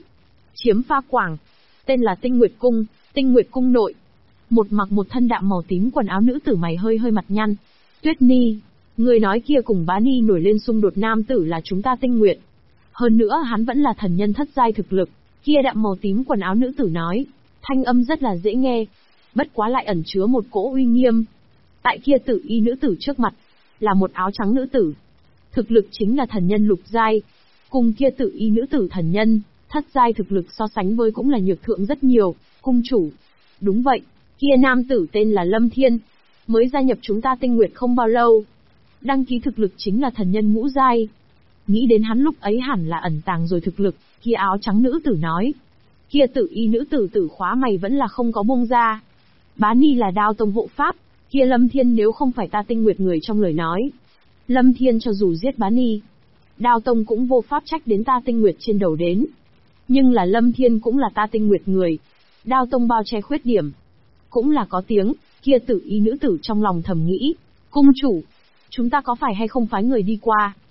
chiếm pha quảng. Tên là Tinh Nguyệt Cung nội. Một mặc một thân đạm màu tím quần áo nữ tử mày hơi hơi mặt nhăn. Tuyết Ni, người nói kia cùng Bá Ni nổi lên xung đột nam tử là chúng ta Tinh Nguyệt. Hơn nữa hắn vẫn là thần nhân thất giai thực lực. Kia đạm màu tím quần áo nữ tử nói, thanh âm rất là dễ nghe, bất quá lại ẩn chứa một cỗ uy nghiêm. Tại kia tử y nữ tử trước mặt, là một áo trắng nữ tử. Thực lực chính là thần nhân lục giai. Cùng kia tử y nữ tử thần nhân, thất giai thực lực so sánh với cũng là nhược thượng rất nhiều. Cung chủ. Đúng vậy, kia nam tử tên là Lâm Thiên. Mới gia nhập chúng ta Tinh Nguyệt không bao lâu. Đăng ký thực lực chính là thần nhân ngũ giai. Nghĩ đến hắn lúc ấy hẳn là ẩn tàng rồi thực lực, kia áo trắng nữ tử nói. Kia tử y nữ tử tử khóa mày vẫn là không có buông ra. Bá Ni là Đao Tông hộ pháp, kia Lâm Thiên nếu không phải ta Tinh Nguyệt người trong lời nói. Lâm Thiên cho dù giết Bá Ni, Đao Tông cũng vô pháp trách đến ta Tinh Nguyệt trên đầu đến. Nhưng là Lâm Thiên cũng là ta Tinh Nguyệt người. Đao Tông bao che khuyết điểm. Cũng là có tiếng, kia tử y nữ tử trong lòng thầm nghĩ. Cung chủ, chúng ta có phải hay không phái người đi qua,